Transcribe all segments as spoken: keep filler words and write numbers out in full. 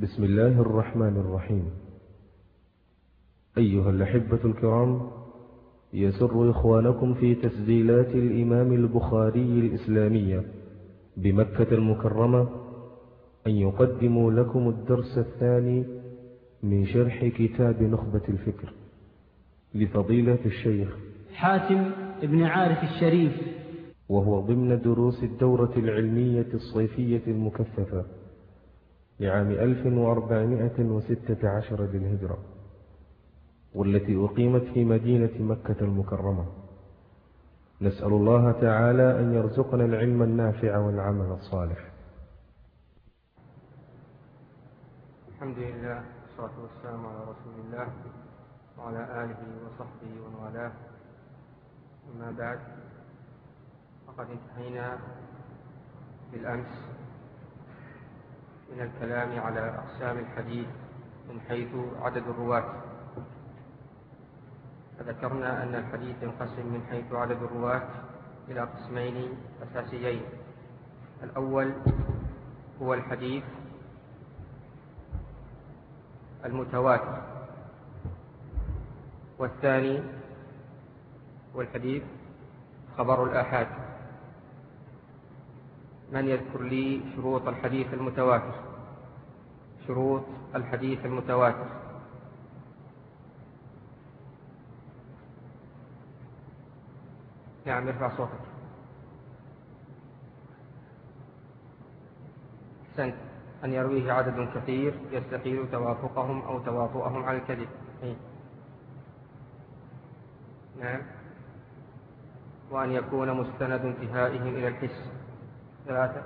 بسم الله الرحمن الرحيم. أيها الأحبة الكرام، يسر إخوانكم في تسجيلات الإمام البخاري الإسلامية بمكة المكرمة أن يقدموا لكم الدرس الثاني من شرح كتاب نخبة الفكر لفضيلة الشيخ حاتم بن عارف الشريف، وهو ضمن دروس الدورة العلمية الصيفية المكثفة لعام ألف وأربعمائة وستة عشر للهجرة، والتي أقيمت في مدينة مكة المكرمة. نسأل الله تعالى أن يرزقنا العلم النافع والعمل الصالح. الحمد لله والصلاة والسلام على رسول الله وعلى آله وصحبه ومن والاه، أما بعد، فقد انتهينا بالأمس من الكلام على أقسام الحديث من حيث عدد الرواة. فذكرنا أن الحديث ينقسم من حيث عدد الرواة إلى قسمين أساسيين. الأول هو الحديث المتواتر، والثاني هو الحديث خبر الآحاد. من يذكر لي شروط الحديث المتواتر؟ شروط الحديث المتواتر. نعم، ارفع صوتك. أحسنت. أن يرويه عدد كثير يستحيل توافقهم أو تواطؤهم على الكذب. إيه؟ نعم. وأن يكون مستند انتهائهم إلى الحس. ثلاثة.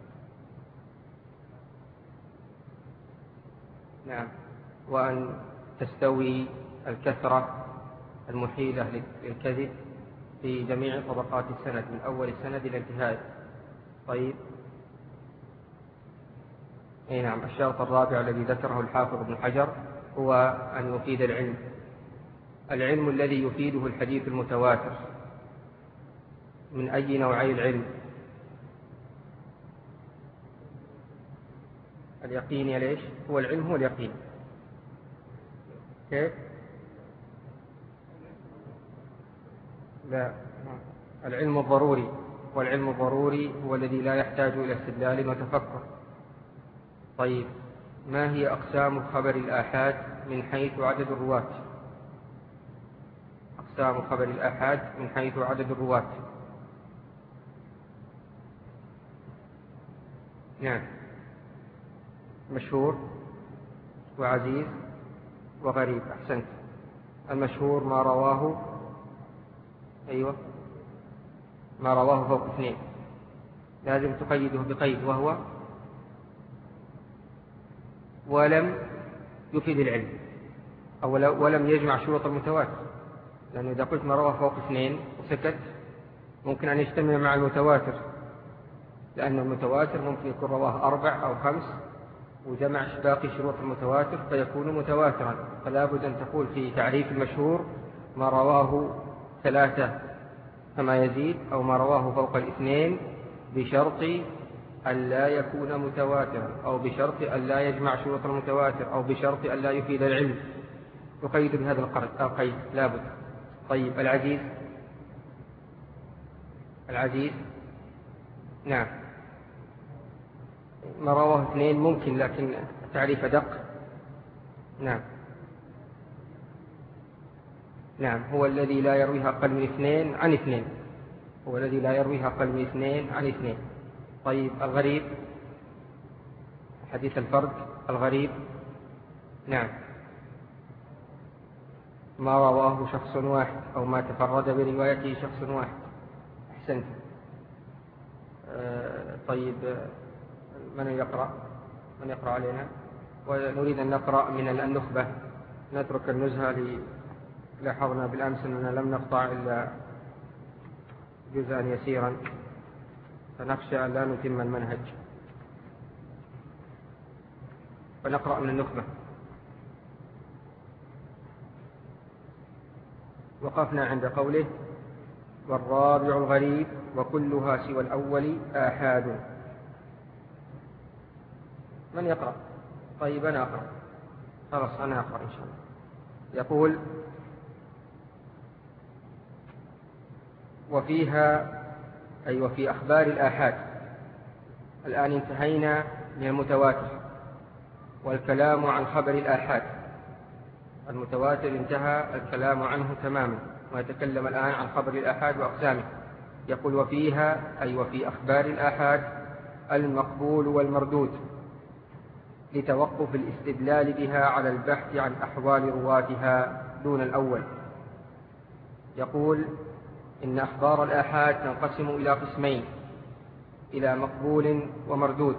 نعم. وأن تستوي الكثرة المحيلة للكذب في جميع طبقات السند من أول السند إلى انتهائه. طيب. أي نعم. الشرط الرابع الذي ذكره الحافظ ابن حجر هو أن يفيد العلم العلم الذي يفيده الحديث المتواتر. من أي نوعي العلم؟ اليقين. يا ليش هو العلم؟ هو اليقين. كيف؟ لا، العلم الضروري. والعلم الضروري هو الذي لا يحتاج إلى استدلال وتفكر. طيب، ما هي أقسام خبر الآحاد من حيث عدد الرواة؟ أقسام خبر الآحاد من حيث عدد الرواة. نعم. مشهور وعزيز وغريب. أحسنت. المشهور ما رواه أيوة ما رواه فوق اثنين. لازم تقيده بقيد، وهو ولم يفيد العلم أو ولم يجمع شروط المتواتر، لأنه إذا قلت ما رواه فوق اثنين وسكت ممكن أن يجتمع مع المتواتر، لأن المتواتر ممكن يكون رواه أربع أو خمس وجمع باقي شروط المتواتر فيكون متواترا. فلا بد أن تقول في تعريف المشهور ما رواه ثلاثة فما يزيد، أو ما رواه فوق الاثنين بشرط أن لا يكون متواترا، أو بشرط أن لا يجمع شروط المتواتر، أو بشرط أن لا يفيد العلم. يقيد بهذا القيد لا بد. طيب، العزيز. العزيز نعم ما رواه اثنين ممكن، لكن تعريف دق. نعم نعم هو الذي لا يرويها أقل من اثنين عن اثنين هو الذي لا يرويها أقل من اثنين عن اثنين. طيب، الغريب. حديث الفرد الغريب. نعم ما رواه شخص واحد أو ما تفرد بروايته شخص واحد. أحسنت. آه طيب، من يقرأ من يقرأ علينا؟ ونريد أن نقرأ من النخبة. نترك النزهة. لاحظنا بالأمس أننا لم نقطع إلا جزءا يسيرا، فنخشى أن لا نتم المنهج، فنقرأ من النخبة. وقفنا عند قوله: والرابع الغريب وكلها سوى الأول آحاد. من يقرأ؟ طيب أنا أقرأ، خلاص أنا أقرأ إن شاء الله. يقول: وفيها أي وفي أخبار الآحاد. الآن انتهينا من المتواتر والكلام عن خبر الآحاد. المتواتر انتهى الكلام عنه تماما، ويتكلم الآن عن خبر الآحاد وأقسامه. يقول: وفيها أي وفي أخبار الآحاد المقبول والمردود، لتوقف الاستدلال بها على البحث عن أحوال رواتها دون الأول. يقول: إن أخبار الآحاد تنقسم إلى قسمين، إلى مقبول ومردود،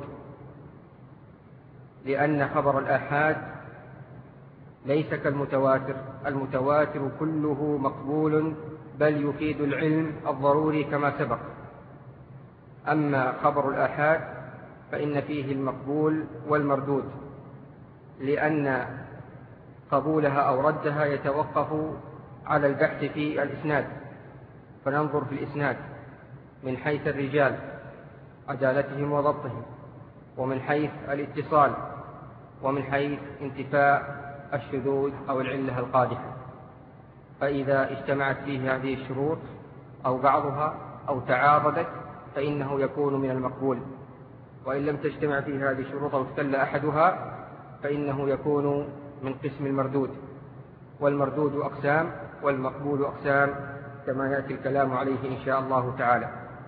لأن خبر الآحاد ليس كالمتواتر. المتواتر كله مقبول بل يفيد العلم الضروري كما سبق. أما خبر الآحاد فإن فيه المقبول والمردود، لأن قبولها أو ردها يتوقف على البحث في الإسناد، فننظر في الإسناد من حيث الرجال عدالتهم وضبطهم، ومن حيث الاتصال، ومن حيث انتفاء الشذوذ أو العلة القادحة. فإذا اجتمعت فيه هذه الشروط أو بعضها أو تعارضت فإنه يكون من المقبول، وإن لم تجتمع فيه هذه الشروط أو اختل أحدها فإنه يكون من قسم المردود. والمردود أقسام والمقبول أقسام، كما يأتي الكلام عليه إن شاء الله تعالى.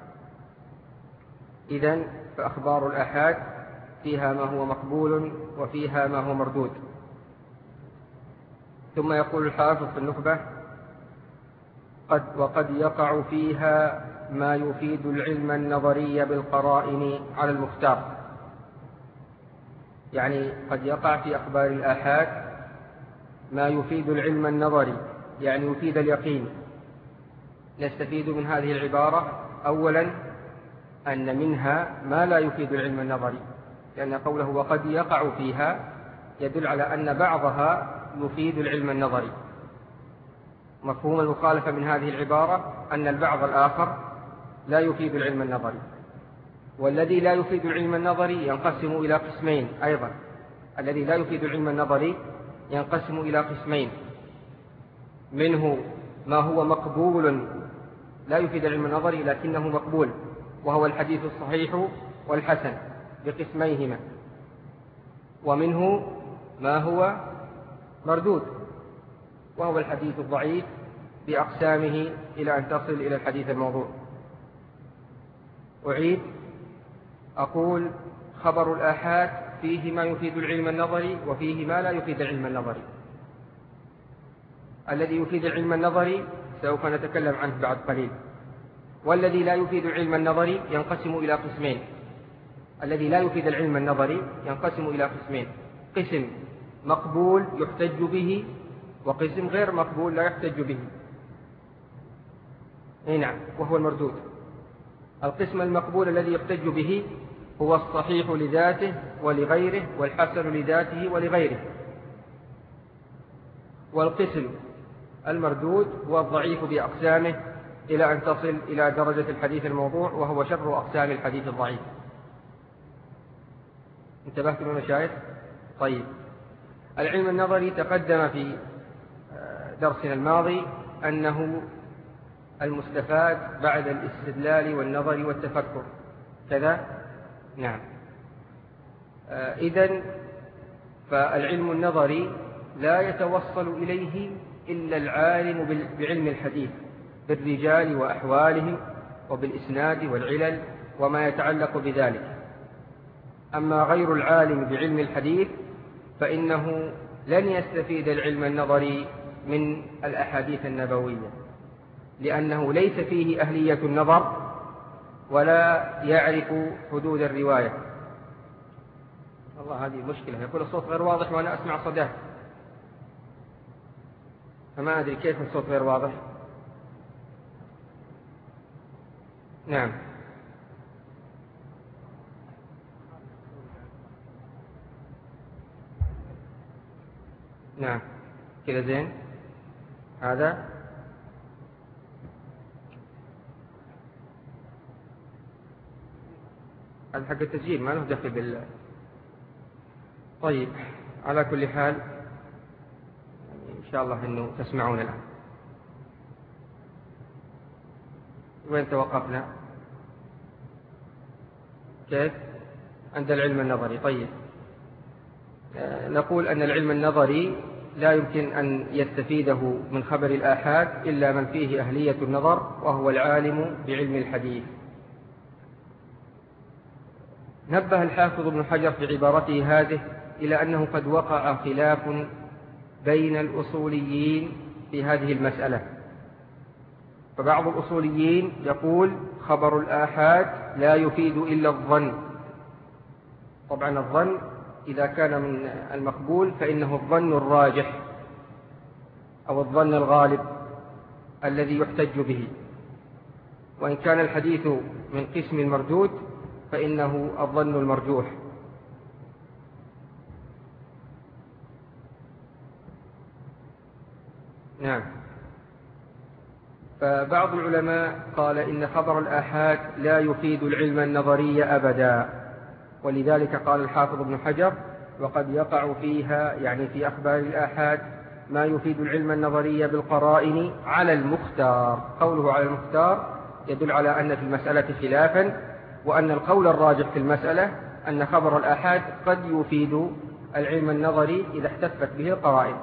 إذن فأخبار الآحاد فيها ما هو مقبول وفيها ما هو مردود. ثم يقول الحافظ في النخبة: قد وقد يقع فيها ما يفيد العلم النظري بالقرائن على المختار. يعني قد يقع في أخبار الآحاد ما يفيد العلم النظري، يعني يفيد اليقين. نستفيد من هذه العبارة أولا أن منها ما لا يفيد العلم النظري، لأن قوله وقد يقع فيها يدل على أن بعضها يفيد العلم النظري. مفهوم المخالفة من هذه العبارة أن البعض الآخر لا يفيد العلم النظري، والذي لا يفيد العلم النظري ينقسم إلى قسمين أيضا. الذي لا يفيد العلم النظري ينقسم إلى قسمين، منه ما هو مقبول لا يفيد العلم النظري لكنه مقبول، وهو الحديث الصحيح والحسن بقسميهما، ومنه ما هو مردود، وهو الحديث الضعيف بأقسامه إلى أن تصل إلى الحديث الموضوع. أعيد أقول: خبر الآحاد فيه ما يفيد العلم النظري وفيه ما لا يفيد العلم النظري. الذي يفيد العلم النظري سوف نتكلم عنه بعد قليل، والذي لا يفيد العلم النظري ينقسم إلى قسمين. الذي لا يفيد العلم النظري ينقسم إلى قسمين: قسم مقبول يحتج به، وقسم غير مقبول لا يحتج به. أي نعم، وهو المردود. القسم المقبول الذي يحتج به هو الصحيح لذاته ولغيره، والحسن لذاته ولغيره. والقسم المردود هو الضعيف بأقسامه إلى أن تصل إلى درجة الحديث الموضوع، وهو شر أقسام الحديث الضعيف. انتبهتم يا مشايخ؟ طيب، العلم النظري تقدم في درسنا الماضي أنه المستفاد بعد الاستدلال والنظر والتفكر كذا. نعم. إذن فالعلم النظري لا يتوصل إليه إلا العالم بعلم الحديث، بالرجال وأحوالهم وبالإسناد والعلل وما يتعلق بذلك. أما غير العالم بعلم الحديث فإنه لن يستفيد العلم النظري من الأحاديث النبوية، لأنه ليس فيه أهلية النظر ولا يعرف حدود الرواية. والله هذه مشكلة، يقول الصوت غير واضح وأنا أسمع صداه، فما أدري كيف الصوت غير واضح. نعم. نعم كذا زين. هذا هذا حق التسجيل، ما له دخل بال. طيب، على كل حال إن شاء الله أنه تسمعون الآن. وين توقفنا؟ كيف؟ عند العلم النظري. طيب، نقول أن العلم النظري لا يمكن أن يستفيده من خبر الآحاد إلا من فيه أهلية النظر، وهو العالم بعلم الحديث. نبه الحافظ ابن حجر في عبارته هذه إلى أنه قد وقع خلاف بين الأصوليين في هذه المسألة. فبعض الأصوليين يقول خبر الآحاد لا يفيد إلا الظن. طبعا الظن إذا كان من المقبول فإنه الظن الراجح أو الظن الغالب الذي يحتج به، وإن كان الحديث من قسم المردود فإنه الظن المرجوح. نعم. فبعض العلماء قال إن خبر الآحاد لا يفيد العلم النظري أبدا، ولذلك قال الحافظ ابن حجر وقد يقع فيها، يعني في أخبار الآحاد، ما يفيد العلم النظري بالقرائن على المختار. قوله على المختار يدل على أن في المسألة خلافا، وأن القول الراجح في المسألة أن خبر الآحاد قد يفيد العلم النظري إذا احتفت به القرائن،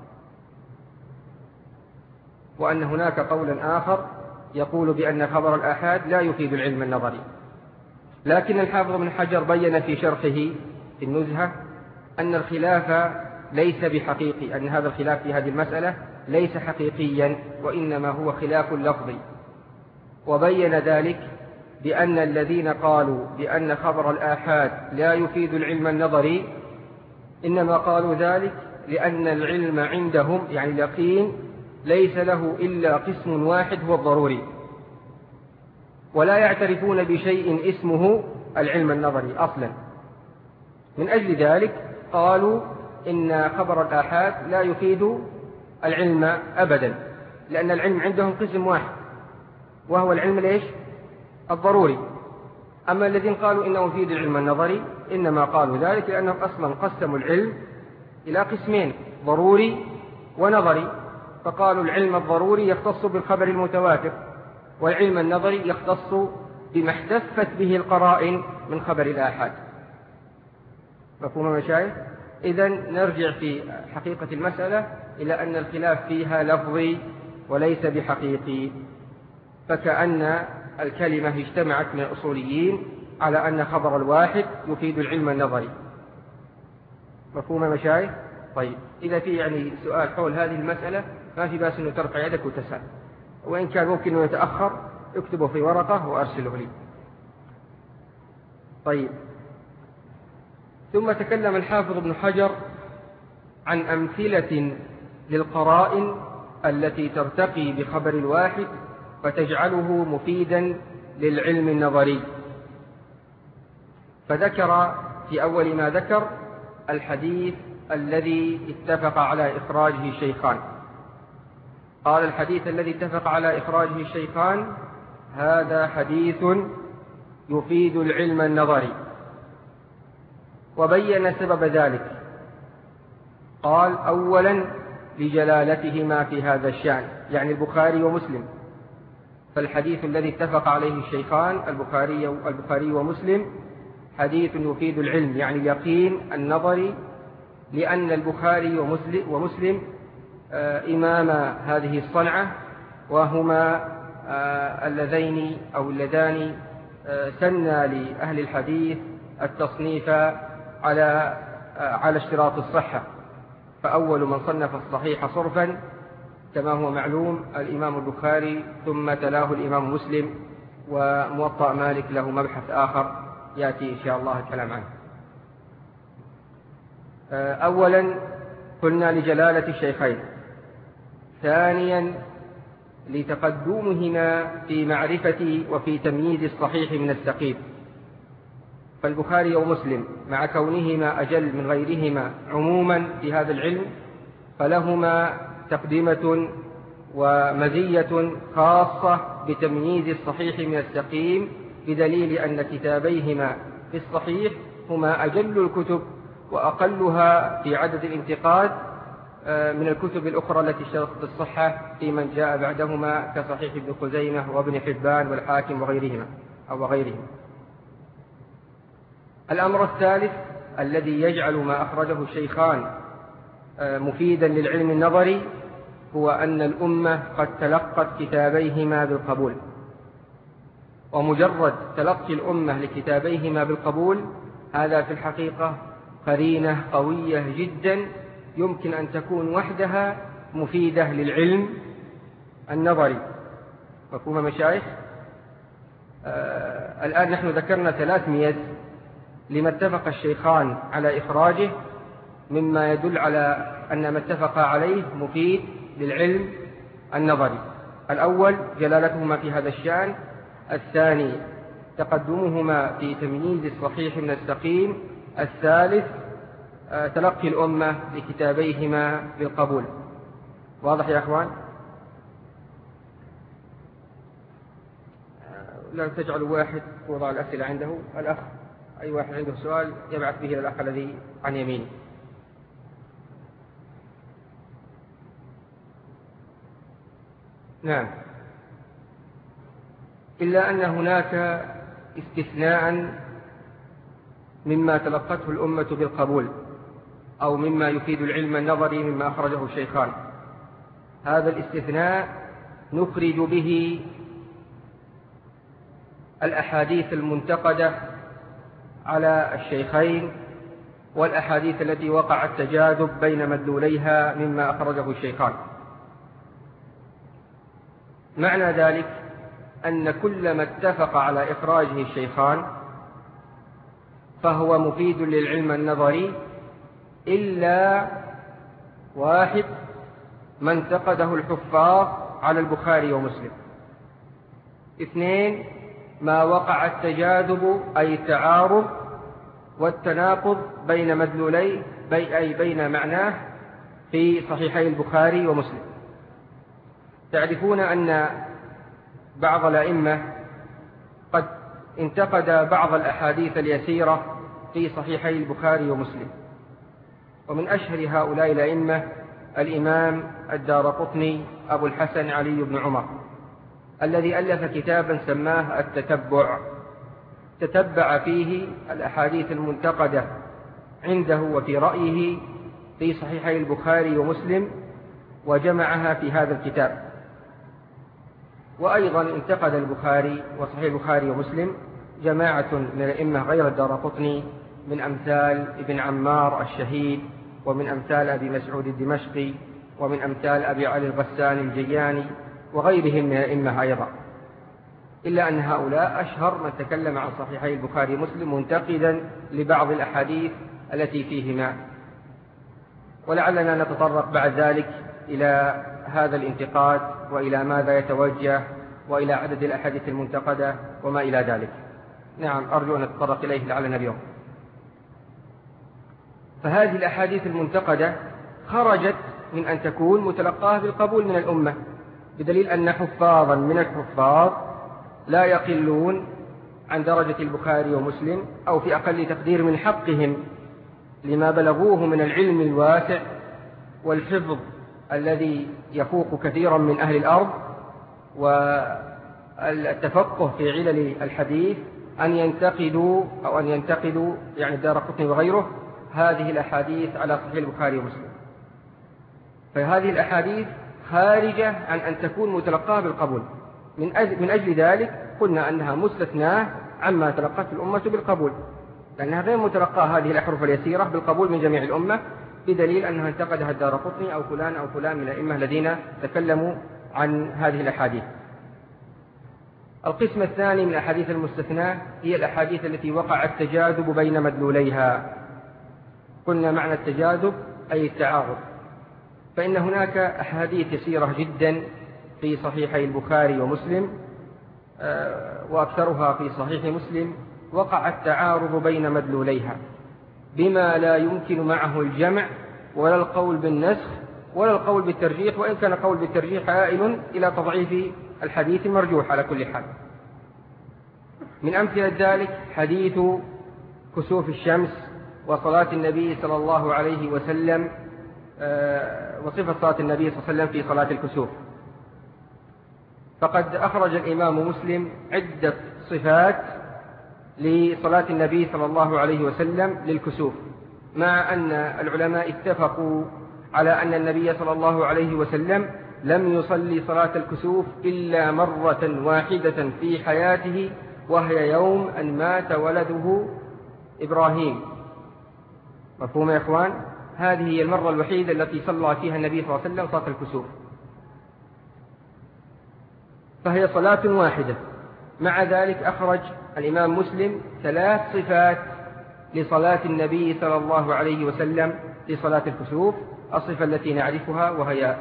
وأن هناك قولا آخر يقول بأن خبر الآحاد لا يفيد العلم النظري. لكن الحافظ ابن حجر بين في شرحه في النزهة أن الخلاف ليس بحقيقي، أن هذا الخلاف في هذه المسألة ليس حقيقيا، وإنما هو خلاف لفظي. وبين ذلك بأن الذين قالوا بأن خبر الآحاد لا يفيد العلم النظري إنما قالوا ذلك لأن العلم عندهم، يعني اليقين، ليس له إلا قسم واحد هو الضروري، ولا يعترفون بشيء اسمه العلم النظري أصلا. من أجل ذلك قالوا إن خبر الآحاد لا يفيد العلم أبدا، لأن العلم عندهم قسم واحد وهو العلم ليش؟ الضروري. أما الذين قالوا إنه يفيد العلم النظري إنما قالوا ذلك لأنهم أصلا قسموا العلم إلى قسمين، ضروري ونظري، فقالوا العلم الضروري يختص بالخبر المتواتر، والعلم النظري يختص بما احتفت به القرائن من خبر الآحاد. مفهوم مشايخ؟ إذن نرجع في حقيقة المسألة إلى أن الخلاف فيها لفظي وليس بحقيقي، فكأن الكلمة اجتمعت من الأصوليين على أن خبر الواحد يفيد العلم النظري. مفهوم مشايخ؟ طيب، إذا في يعني سؤال حول هذه المسألة ما في باس أنه ترفع يدك وتسأل، وإن كان ممكن أن يتأخر اكتبه في ورقة وأرسله لي. طيب، ثم تكلم الحافظ ابن حجر عن أمثلة للقرائن التي ترتقي بخبر الواحد فتجعله مفيدا للعلم النظري. فذكر في أول ما ذكر الحديث الذي اتفق على إخراجه الشيخان. قال الحديث الذي اتفق على إخراجه الشيخان هذا حديث يفيد العلم النظري، وبين سبب ذلك. قال أولا لجلالتهما في هذا الشأن، يعني البخاري ومسلم. فالحديث الذي اتفق عليه الشيخان البخاري البخاري ومسلم حديث يفيد العلم، يعني اليقين النظري، لأن البخاري ومسلم, ومسلم إمام هذه الصنعة، وهما اللذين أو اللذان سنى لأهل الحديث التصنيف على على اشتراط الصحة. فأول من صنف الصحيح صرفا كما هو معلوم الإمام البخاري، ثم تلاه الإمام مسلم، وموطأ مالك له مبحث آخر يأتي إن شاء الله الكلام عنه. أولا قلنا لجلالة الشيخين، ثانيا لتقدمهما في معرفة وفي تمييز الصحيح من السقيم. فالبخاري ومسلم مع كونهما أجل من غيرهما عموما في هذا العلم فلهما تقدمة ومزية خاصة بتمييز الصحيح من السقيم، بدليل أن كتابيهما في الصحيح هما أجل الكتب وأقلها في عدد الانتقاد من الكتب الأخرى التي اشترطت الصحة في من جاء بعدهما كصحيح ابن خزيمة وابن حبان والحاكم وغيرهما أو غيرهم. الأمر الثالث الذي يجعل ما أخرجه الشيخان مفيدا للعلم النظري هو أن الأمة قد تلقت كتابيهما بالقبول، ومجرد تلقي الأمة لكتابيهما بالقبول هذا في الحقيقة قرينة قوية جدا يمكن أن تكون وحدها مفيدة للعلم النظري. مفهوم مشايخ؟ آه الآن نحن ذكرنا ثلاث ميز لما اتفق الشيخان على إخراجه مما يدل على أن ما اتفق عليه مفيد للعلم النظري. الأول جلالتهما في هذا الشأن، الثاني تقدمهما في تمييز الصحيح من السقيم، الثالث تلقي الأمة لكتابيهما بالقبول. واضح يا أخوان؟ لا تجعلوا واحد وضع الأسئلة عنده. الأخ أي واحد عنده سؤال يبعث به للأخ الذي عن يمينه. نعم، إلا أن هناك استثناء مما تلقته الأمة بالقبول أو مما يفيد العلم النظري مما أخرجه الشيخان. هذا الاستثناء نخرج به الأحاديث المنتقدة على الشيخين والأحاديث التي وقع التجاذب بين مدلوليها مما أخرجه الشيخان. معنى ذلك أن كل ما اتفق على إخراجه الشيخان فهو مفيد للعلم النظري إلا واحد ما انتقده الحفاظ على البخاري ومسلم. اثنين، ما وقع التجاذب أي التعارض والتناقض بين مدلوليه بي أي بين معناه في صحيحي البخاري ومسلم. تعرفون أن بعض الأئمة قد انتقد بعض الأحاديث اليسيرة في صحيحي البخاري ومسلم، ومن أشهر هؤلاء الأئمة الإمام الدارقطني أبو الحسن علي بن عمر الذي ألف كتابا سماه التتبع، تتبع فيه الأحاديث المنتقدة عنده وفي رأيه في صحيحي البخاري ومسلم وجمعها في هذا الكتاب. وأيضا انتقد البخاري وصحيح البخاري ومسلم جماعة من الأئمة غير الدارقطني من أمثال ابن عمار الشهيد، ومن أمثال أبي مسعود الدمشقي، ومن أمثال أبي علي الغساني الجياني وغيرهم من الأئمة أيضا. إلا أن هؤلاء أشهر من تكلم عن صحيحي البخاري ومسلم منتقدا لبعض الأحاديث التي فيهما، ولعلنا نتطرق بعد ذلك إلى هذا الانتقاد وإلى ماذا يتوجه وإلى عدد الأحاديث المنتقدة وما إلى ذلك. نعم، أرجو أن نتطرق إليه لعلنا اليوم. فهذه الأحاديث المنتقدة خرجت من أن تكون متلقاة بالقبول من الأمة، بدليل أن حفاظا من الحفاظ لا يقلون عن درجة البخاري ومسلم، أو في أقل تقدير من حقهم لما بلغوه من العلم الواسع والحفظ الذي يفوق كثيرا من أهل الأرض والتفقه في علل الحديث، أن ينتقدوا أو أن ينتقدوا يعني الدارقطني وغيره هذه الأحاديث على صحيح البخاري ومسلم. فهذه الأحاديث خارجة عن أن تكون متلقاة بالقبول. من أجل, من أجل ذلك قلنا أنها مستثناة عما تلقته الأمة بالقبول، لأنها غير متلقاة هذه الأحرف اليسيرة بالقبول من جميع الأمة، بدليل أنها انتقدها الدارقطني أو فلان أو فلان من الأئمة الذين تكلموا عن هذه الأحاديث. القسم الثاني من الأحاديث المستثناة هي الأحاديث التي وقع التجاذب بين مدلوليها. قلنا معنى التجاذب أي التعارض، فإن هناك أحاديث يسيرة جدا في صحيحي البخاري ومسلم وأكثرها في صحيح مسلم وقع التعارض بين مدلوليها بما لا يمكن معه الجمع ولا القول بالنسخ ولا القول بالترجيح، وإن كان قول بالترجيح عائل إلى تضعيف الحديث المرجوح على كل حال. من أمثلة ذلك حديث كسوف الشمس وصلاة النبي صلى الله عليه وسلم وصفة صلاة النبي صلى الله عليه وسلم في صلاة الكسوف. فقد أخرج الإمام مسلم عدة صفات لصلاة النبي صلى الله عليه وسلم للكسوف، مع أن العلماء اتفقوا على أن النبي صلى الله عليه وسلم لم يصلي صلاة الكسوف إلا مرة واحدة في حياته، وهي يوم أن مات ولده إبراهيم. مفهوم يا إخوان؟ هذه هي المرة الوحيدة التي صلى فيها النبي صلى الله عليه وسلم صلاة الكسوف، فهي صلاة واحدة. مع ذلك أخرج الإمام مسلم ثلاث صفات لصلاة النبي صلى الله عليه وسلم في صلاة الكسوف. الصفة التي نعرفها وهي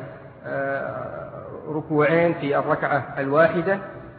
ركوعين في الركعة الواحدة،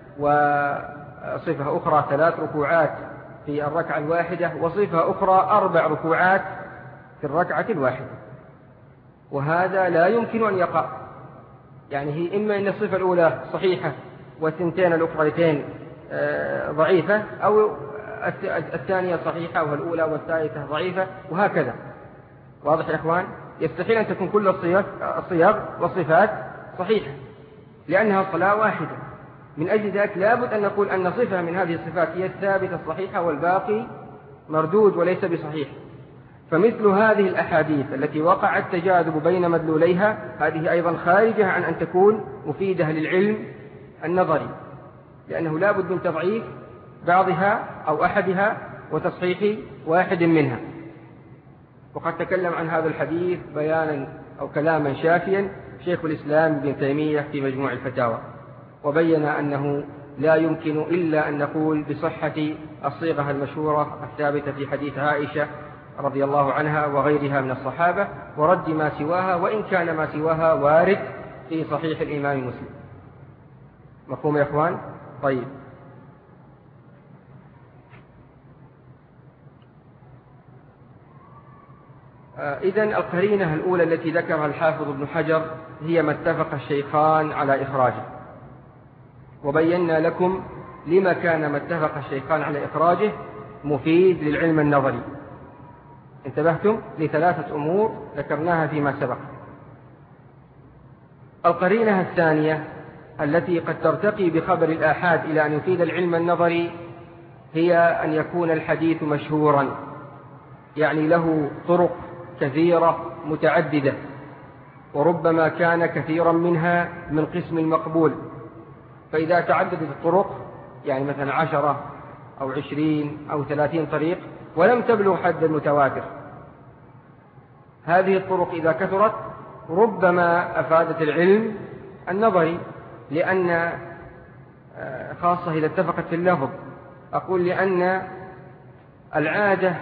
وصفة أخرى ثلاث ركوعات في الركعة الواحدة، وصفة أخرى أربع ركوعات في الركعة الواحدة. وهذا لا يمكن أن يقع، يعني هي إما أن الصفة الأولى صحيحة والثنتين الأخريتين ضعيفة، أو الثانية صحيحة والأولى والثالثة ضعيفة، وهكذا. واضح يا إخوان؟ يستحيل أن تكون كل الصيغ والصفات صحيحة، لأنها صلاة واحدة. من أجل ذلك لابد أن نقول أن صفة من هذه الصفات هي الثابتة الصحيحة والباقي مردود وليس بصحيح. فمثل هذه الأحاديث التي وقع التجاذب بين مدلوليها، هذه أيضا خارجة عن أن تكون مفيدة للعلم النظري، لأنه لابد من تضعيف بعضها أو أحدها وتصحيح واحد منها. وقد تكلم عن هذا الحديث بيانا أو كلاما شافيا شيخ الإسلام ابن تيمية في مجموع الفتاوى، وبين أنه لا يمكن إلا أن نقول بصحة الصيغة المشهورة الثابتة في حديث عائشة رضي الله عنها وغيرها من الصحابة، ورد ما سواها، وإن كان ما سواها وارد في صحيح الإمام مسلم. مفهوم يا إخوان؟ طيب، إذن القرينة الأولى التي ذكرها الحافظ ابن حجر هي ما اتفق الشيخان على إخراجه، وبينا لكم لما كان ما اتفق الشيخان على إخراجه مفيد للعلم النظري. انتبهتم لثلاثة أمور ذكرناها فيما سبق. القرينة الثانية التي قد ترتقي بخبر الآحاد إلى أن يفيد العلم النظري هي أن يكون الحديث مشهورا، يعني له طرق كثيرة متعددة، وربما كان كثيرا منها من قسم المقبول. فإذا تعددت الطرق، يعني مثلا عشرة أو عشرين أو ثلاثين طريق، ولم تبلغ حد المتواتر، هذه الطرق إذا كثرت ربما أفادت العلم النظري، لأن خاصة إذا اتفقت في اللفظ. أقول لأن العادة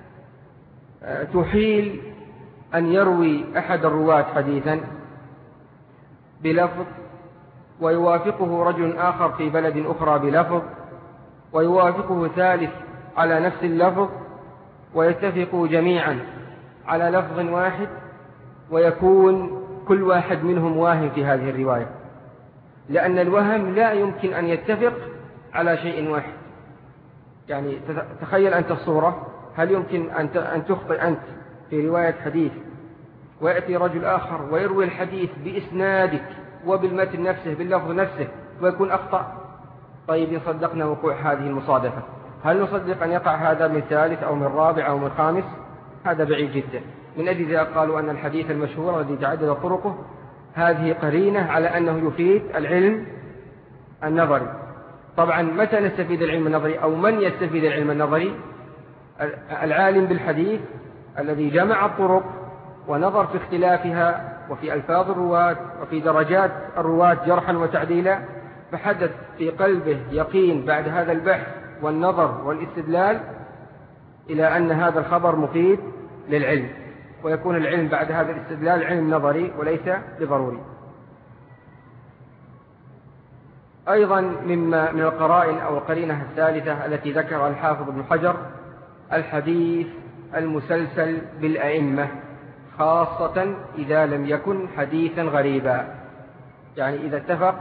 تحيل أن يروي أحد الرواة حديثا بلفظ، ويوافقه رجل آخر في بلد أخرى بلفظ، ويوافقه ثالث على نفس اللفظ، ويتفقوا جميعا على لفظ واحد، ويكون كل واحد منهم واهم في هذه الرواية، لأن الوهم لا يمكن أن يتفق على شيء واحد. يعني تخيل أنت الصورة، هل يمكن أن تخطئ أنت في رواية حديث ويأتي رجل آخر ويروي الحديث بإسنادك وبالمتن نفسه باللفظ نفسه ويكون أخطأ؟ طيب، إن صدقنا وقوع هذه المصادفة، هل نصدق أن يقع هذا من ثالث أو من رابع أو من خامس؟ هذا بعيد جدا. من أجل ذلك قالوا أن الحديث المشهور الذي تعدد طرقه هذه قرينة على أنه يفيد العلم النظري. طبعا متى نستفيد العلم النظري أو من يستفيد العلم النظري؟ العالم بالحديث الذي جمع الطرق ونظر في اختلافها وفي ألفاظ الرواة وفي درجات الرواة جرحا وتعديلا، فحدث في قلبه يقين بعد هذا البحث والنظر والاستدلال إلى أن هذا الخبر مفيد للعلم، ويكون العلم بعد هذا الاستدلال علم نظري وليس بضروري. أيضا مما من القرائن أو القرينة الثالثة التي ذكرها الحافظ ابن حجر الحديث المسلسل بالأئمة، خاصة إذا لم يكن حديثا غريبا. يعني إذا اتفق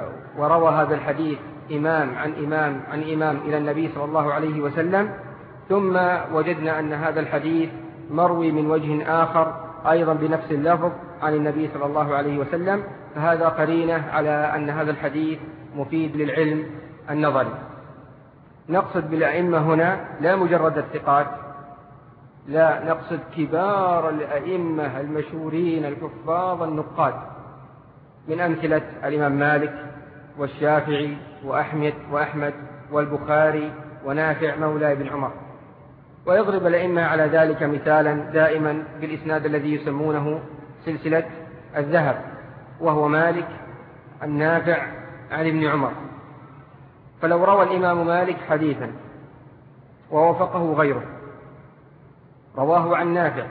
وروى هذا الحديث إمام عن إمام عن إمام إلى النبي صلى الله عليه وسلم، ثم وجدنا أن هذا الحديث مروي من وجه آخر أيضا بنفس اللفظ عن النبي صلى الله عليه وسلم، فهذا قرينة على أن هذا الحديث مفيد للعلم النظري. نقصد بالأئمة هنا لا مجرد الثقات، لا، نقصد كبار الأئمة المشهورين الحفاظ النقاد، من أمثلة الإمام مالك والشافعي وأحمد وأحمد والبخاري ونافع مولى ابن عمر. ويضرب الأئمة على ذلك مثالا دائما بالإسناد الذي يسمونه سلسلة الذهب، وهو مالك النافع عن ابن عمر. فلو روى الإمام مالك حديثا ووافقه غيره، رواه عن نافع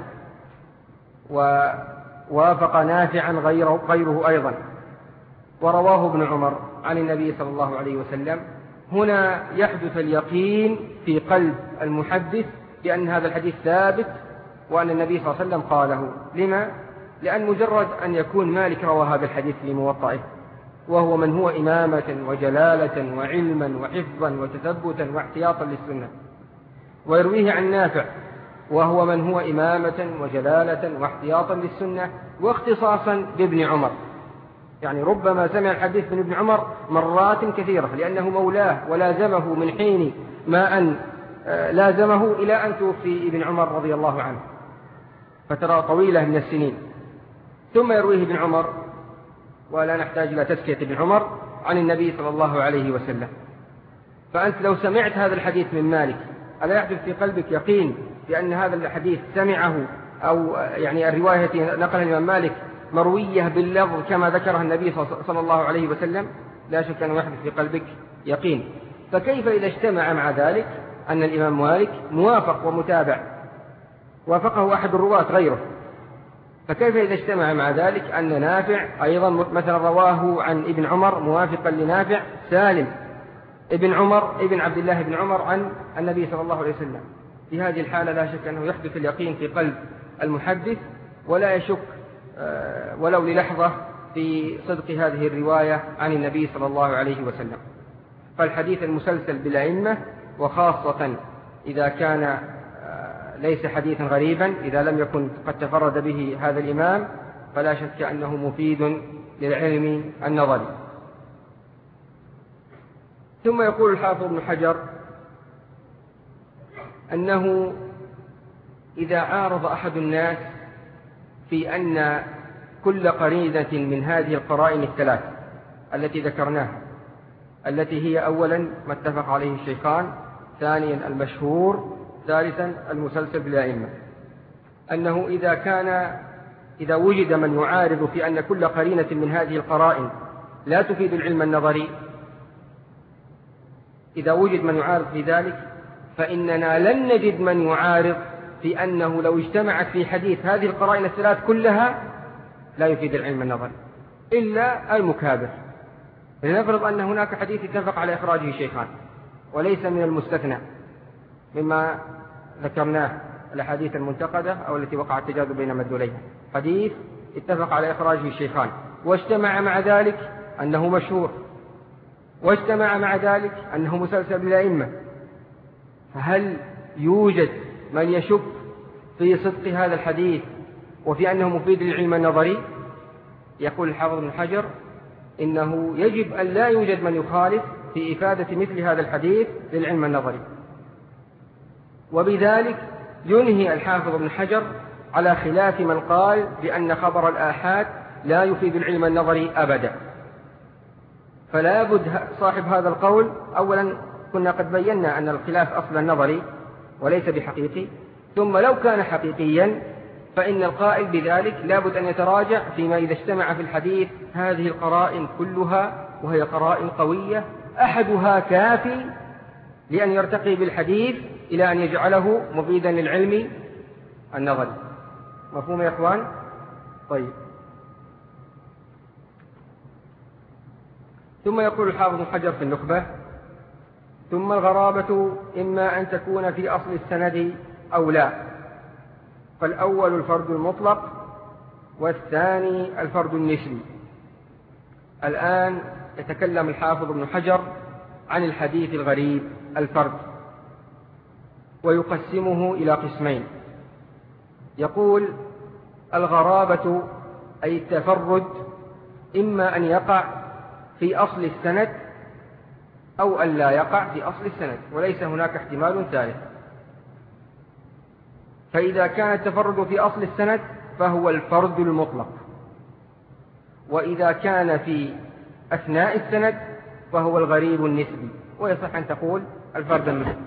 ووافق نافعا غيره, غيره أيضا، ورواه ابن عمر عن النبي صلى الله عليه وسلم، هنا يحدث اليقين في قلب المحدث بأن هذا الحديث ثابت وأن النبي صلى الله عليه وسلم قاله. لما؟ لأن مجرد أن يكون مالك روى هذا الحديث في موطئه، وهو من هو إمامة وجلالة وعلما وحفظا وتثبتا واحتياطا للسنة، ويرويه عن نافع وهو من هو إمامة وجلالة واحتياطا للسنة واختصاصا بابن عمر، يعني ربما سمع الحديث من ابن عمر مرات كثيرة لأنه مولاه ولازمه من حين ما أن لازمه إلى أن توفي ابن عمر رضي الله عنه، فترى طويلة من السنين. ثم يرويه ابن عمر، ولا نحتاج إلى تزكية ابن عمر، عن النبي صلى الله عليه وسلم. فأنت لو سمعت هذا الحديث من مالك ألا يحدث في قلبك يقين بأن هذا الحديث سمعه، أو يعني الرواية التي نقلها الإمام مالك مروية باللفظ كما ذكرها النبي صلى الله عليه وسلم؟ لا شك أنه يحدث في قلبك يقين. فكيف إذا اجتمع مع ذلك أن الإمام مالك موافق ومتابع، وافقه أحد الرواة غيره، فكيف إذا اجتمع مع ذلك أن نافع أيضا مثلا رواه عن ابن عمر موافقا لنافع سالم ابن عمر ابن عبد الله بن عمر عن النبي صلى الله عليه وسلم؟ في هذه الحالة لا شك أنه يحدث اليقين في قلب المحدث، ولا يشك ولو للحظة في صدق هذه الرواية عن النبي صلى الله عليه وسلم. فالحديث المسلسل بالأئمة، وخاصة إذا كان ليس حديثا غريبا، إذا لم يكن قد تفرد به هذا الإمام، فلا شك أنه مفيد للعلم النظري. ثم يقول الحافظ ابن حجر أنه إذا عارض أحد الناس في أن كل قرينة من هذه القرائن الثلاث التي ذكرناها، التي هي أولا ما اتفق عليه الشيخان، ثانيا المشهور، ثالثا المسلسل بالأئمة، أنه إذا كان إذا وجد من يعارض في أن كل قرينة من هذه القرائن لا تفيد العلم النظري، إذا وجد من يعارض في ذلك، فإننا لن نجد من يعارض في أنه لو اجتمعت في حديث هذه القرائن الثلاث كلها لا يفيد العلم النظري إلا المكابر. لنفرض أن هناك حديث اتفق على إخراجه شيخان، وليس من المستثنى مما ذكرناه الأحاديث المنتقدة أو التي وقع التجاذب بين مدلوليها، حديث اتفق على إخراجه الشيخان، واجتمع مع ذلك أنه مشهور، واجتمع مع ذلك أنه مسلسل بالأئمة، فهل يوجد من يشك في صدق هذا الحديث وفي أنه مفيد للعلم النظري؟ يقول الحافظ ابن حجر إنه يجب أن لا يوجد من يخالف في إفادة مثل هذا الحديث للعلم النظري. وبذلك ينهي الحافظ ابن حجر على خلاف من قال بأن خبر الآحاد لا يفيد العلم النظري أبدا. فلا بد صاحب هذا القول، أولا كنا قد بينا أن الخلاف أصلا نظري وليس بحقيقي، ثم لو كان حقيقيا فإن القائل بذلك لا بد أن يتراجع فيما إذا اجتمع في الحديث هذه القرائن كلها، وهي قرائن قوية أحدها كافي لأن يرتقي بالحديث إلى أن يجعله مفيدا للعلم النظري. مفهوم يا إخوان؟ طيب. ثم يقول الحافظ ابن حجر في النخبة: ثم الغرابة إما أن تكون في أصل السند أو لا، فالأول الفرد المطلق والثاني الفرد النسبي. الآن يتكلم الحافظ ابن حجر عن الحديث الغريب الفرد. ويقسمه إلى قسمين. يقول: الغرابة أي التفرد إما أن يقع في أصل السند أو أن لا يقع في أصل السند، وليس هناك احتمال ثالث. فإذا كان التفرد في أصل السند فهو الفرد المطلق، وإذا كان في أثناء السند فهو الغريب النسبي، ويصح أن تقول الفرد النسبي.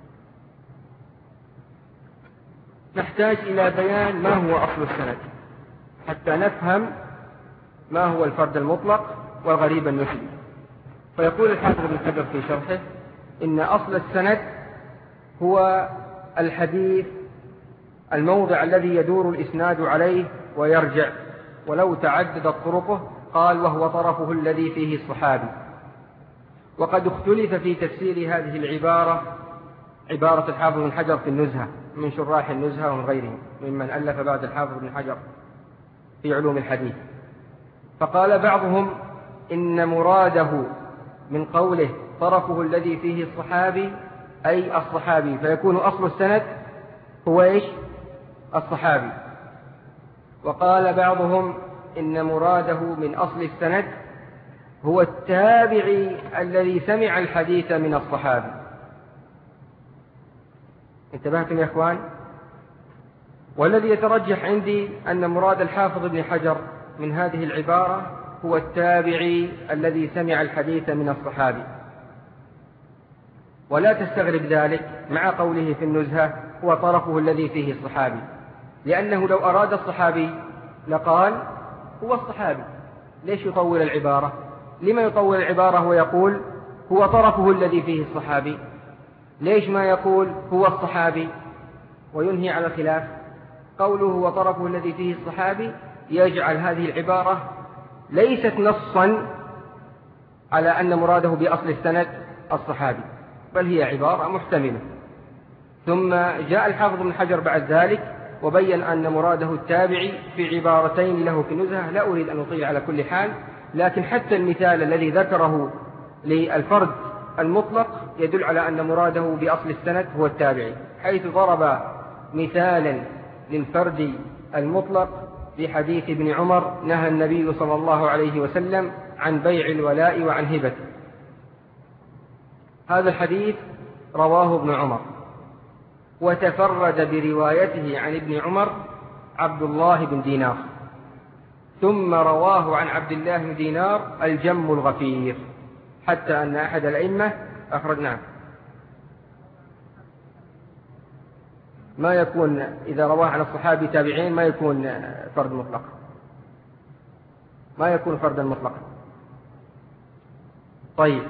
نحتاج إلى بيان ما هو أصل السند حتى نفهم ما هو الفرد المطلق والغريب النسبي. فيقول الحافظ ابن حجر في شرحه: إن أصل السند هو الحديث الموضع الذي يدور الإسناد عليه ويرجع، ولو تعددت طرقه قال وهو طرفه الذي فيه الصحابي. وقد اختلف في تفسير هذه العبارة، عبارة الحافظ ابن حجر في النزهة، من شراح النزهة ومن غيرهم ممن ألف بعد الحافظ ابن حجر في علوم الحديث. فقال بعضهم إن مراده من قوله طرفه الذي فيه الصحابي أي الصحابي، فيكون أصل السند هو إيش؟ الصحابي. وقال بعضهم إن مراده من أصل السند هو التابعي الذي سمع الحديث من الصحابي. انتبهتم يا إخوان؟ والذي يترجح عندي أن مراد الحافظ ابن حجر من هذه العبارة هو التابعي الذي سمع الحديث من الصحابي. ولا تستغرب ذلك مع قوله في النزهة هو طرفه الذي فيه الصحابي، لأنه لو أراد الصحابي لقال هو الصحابي. ليش يطول العبارة؟ لما يطول العبارة ويقول هو طرفه الذي فيه الصحابي؟ ليش ما يقول هو الصحابي وينهي على الخلاف؟ قوله هو طرفه الذي فيه الصحابي يجعل هذه العبارة ليست نصا على أن مراده بأصل السند الصحابي، بل هي عبارة محتملة. ثم جاء الحافظ ابن حجر بعد ذلك وبين أن مراده التابعي في عبارتين له في النزهة. لا أريد أن أطيل على كل حال، لكن حتى المثال الذي ذكره للفرد المطلق يدل على أن مراده بأصل السند هو التابعي، حيث ضرب مثالا للفرد المطلق في حديث ابن عمر: نهى النبي صلى الله عليه وسلم عن بيع الولاء وعن هبته. هذا الحديث رواه ابن عمر، وتفرد بروايته عن ابن عمر عبد الله بن دينار، ثم رواه عن عبد الله بن دينار الجم الغفير، حتى أن أحد الأئمة أخرجناه. ما يكون إذا رواه عن الصحابي تابعين ما يكون فرد مطلق، ما يكون فردا مطلقا. طيب،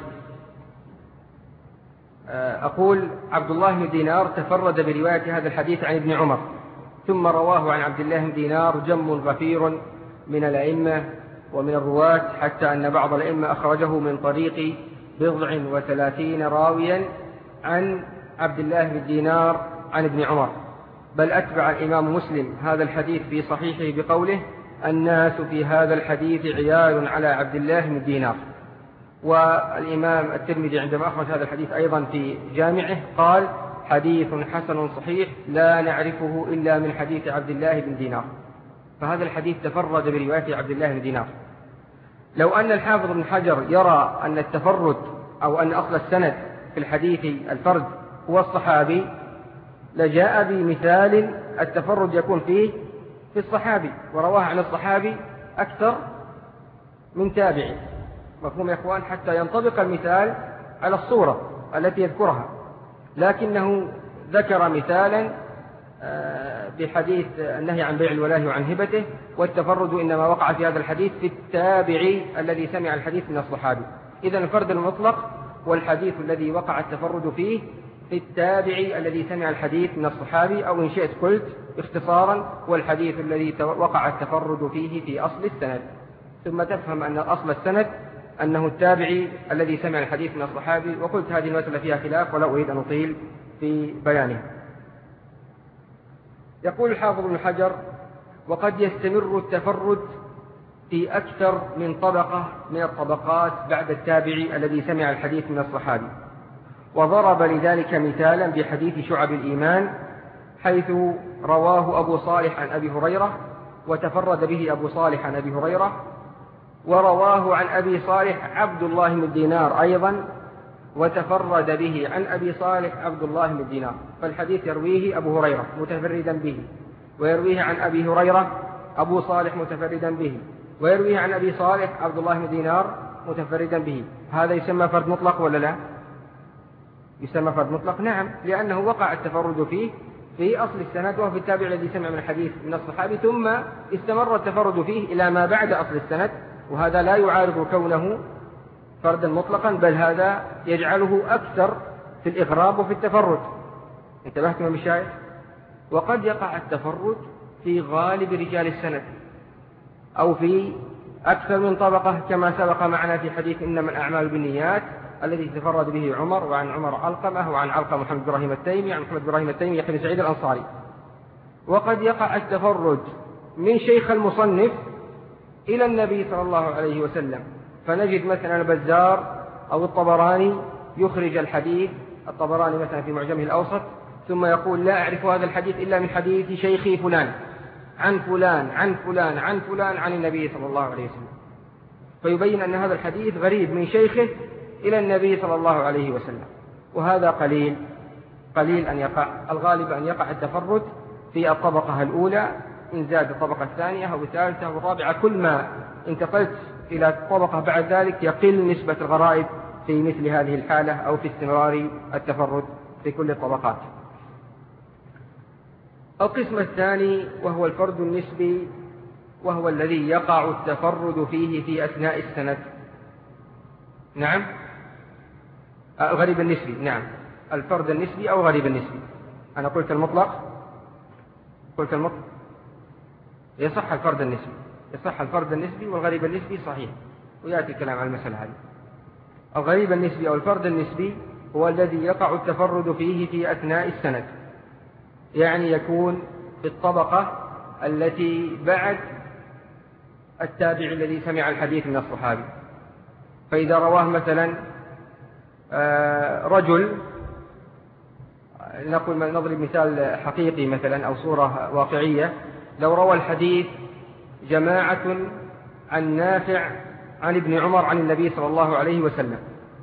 أقول عبد الله بن دينار تفرد برواية هذا الحديث عن ابن عمر، ثم رواه عن عبد الله بن دينار جم غفير من الأئمة ومن الرواة، حتى أن بعض الأئمة أخرجه من طريق بضع وثلاثين راويا عن عبد الله بن دينار عن ابن عمر. بل أتبع الإمام مسلم هذا الحديث في صحيحه بقوله: الناس في هذا الحديث عيال على عبد الله بن دينار. والإمام الترمذي عندما أخرج هذا الحديث أيضا في جامعه قال: حديث حسن صحيح لا نعرفه إلا من حديث عبد الله بن دينار. فهذا الحديث تفرد برواية عبد الله بن دينار. لو أن الحافظ بن حجر يرى أن التفرد أو أن أصل السند في الحديث الفرد هو الصحابي لجاء بمثال التفرد يكون فيه في الصحابي، ورواه عن الصحابي أكثر من تابعي. مفهوم يا إخوان؟ حتى ينطبق المثال على الصورة التي يذكرها. لكنه ذكر مثالا بحديث النهي عن بيع الولاء وعن هبته، والتفرد إنما وقع في هذا الحديث في التابعي الذي سمع الحديث من الصحابي. إذن الفرد المطلق والحديث الذي وقع التفرد فيه في التابعي الذي سمع الحديث من الصحابي، أو إن شئت قلت اختصارا والحديث الذي وقع التفرد فيه في أصل السند. ثم تفهم أن أصل السند أنه التابعي الذي سمع الحديث من الصحابي. وقلت هذه المسألة فيها خلاف ولا أريد أن أطيل في بيانها. يقول الحافظ ابن حجر: وقد يستمر التفرد في أكثر من طبقة من الطبقات بعد التابعي الذي سمع الحديث من الصحابي، وضرب لذلك مثالا بحديث شعب الإيمان حيث رواه أبو صالح عن أبي هريرة وتفرد به أبو صالح عن أبي هريرة، ورواه عن أبي صالح عبد الله بن دينار أيضا وتفرد به عن أبي صالح عبد الله بن دينار. فالحديث يرويه أبو هريرة متفردا به، ويرويه عن أبي هريرة أبو صالح متفردا به، ويرويه عن أبي صالح عبد الله بن دينار متفردا به. هذا يسمى فرد مطلق ولا لا؟ يسمى فرد مطلق، نعم، لأنه وقع التفرد فيه في أصل السند وهو في التابع الذي سمع من الحديث من الصحابي، ثم استمر التفرد فيه إلى ما بعد أصل السند، وهذا لا يعارض كونه فردا مطلقا، بل هذا يجعله أكثر في الإغراب وفي التفرد. انتبهتم يا مشايخ؟ وقد يقع التفرد في غالب رجال السند أو في أكثر من طبقة كما سبق معنا في حديث إنما الأعمال بالنيات الذي تفرد به عمر، وعن عمر علقمة، وعن علقمة محمد بن إبراهيم التيمي، عن محمد بن إبراهيم التيمي يحيى بن سعيد الأنصاري. وقد يقع التفرد من شيخ المصنف إلى النبي صلى الله عليه وسلم، فنجد مثلا البزار أو الطبراني يخرج الحديث، الطبراني مثلا في معجمه الأوسط، ثم يقول لا أعرف هذا الحديث إلا من حديث شيخي فلان عن فلان عن فلان عن فلان عن النبي صلى الله عليه وسلم، فيبين أن هذا الحديث غريب من شيخه إلى النبي صلى الله عليه وسلم. وهذا قليل قليل أن يقع، الغالب أن يقع التفرد في الطبقة الأولى، إن زاد الطبقة الثانية أو الثالثة أو الرابعة. كل ما انتقلت إلى الطبقة بعد ذلك يقل نسبة الغرائب في مثل هذه الحالة أو في استمرار التفرد في كل الطبقات. القسم الثاني وهو الفرد النسبي، وهو الذي يقع التفرد فيه في أثناء السند. نعم، الغريب النسبي، نعم، الفرد النسبي أو غريب النسبي. أنا قلت المطلق قلت المطلق يصح الفرد النسبي، يصح الفرد النسبي والغريب النسبي صحيح، ويأتي الكلام عن المسألة هذه. الغريب النسبي أو الفرد النسبي هو الذي يقع التفرد فيه في أثناء السند، يعني يكون في الطبقة التي بعد التابع الذي سمع الحديث من الصحابي. فإذا رواه مثلا رجل، نقول نضرب مثال حقيقي مثلا أو صورة واقعية، لو روى الحديث جماعة عن نافع عن ابن عمر عن النبي صلى الله عليه وسلم،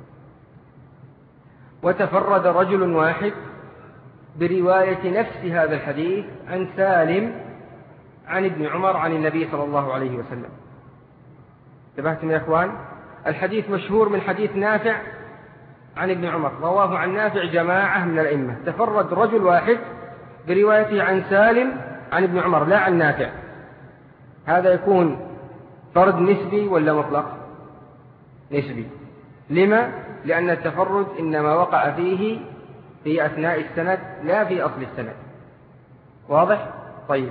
وتفرد رجل واحد برواية نفس هذا الحديث عن سالم عن ابن عمر عن النبي صلى الله عليه وسلم. انتبهتم يا أخوان؟ الحديث مشهور من حديث نافع عن ابن عمر، رواه عن نافع جماعة من الأئمة، تفرد رجل واحد بروايته عن سالم عن ابن عمر لا عن نافع. هذا يكون فرد نسبي ولا مطلق؟ نسبي. لما؟ لأن التفرد إنما وقع فيه في أثناء السند لا في أصل السند. واضح؟ طيب،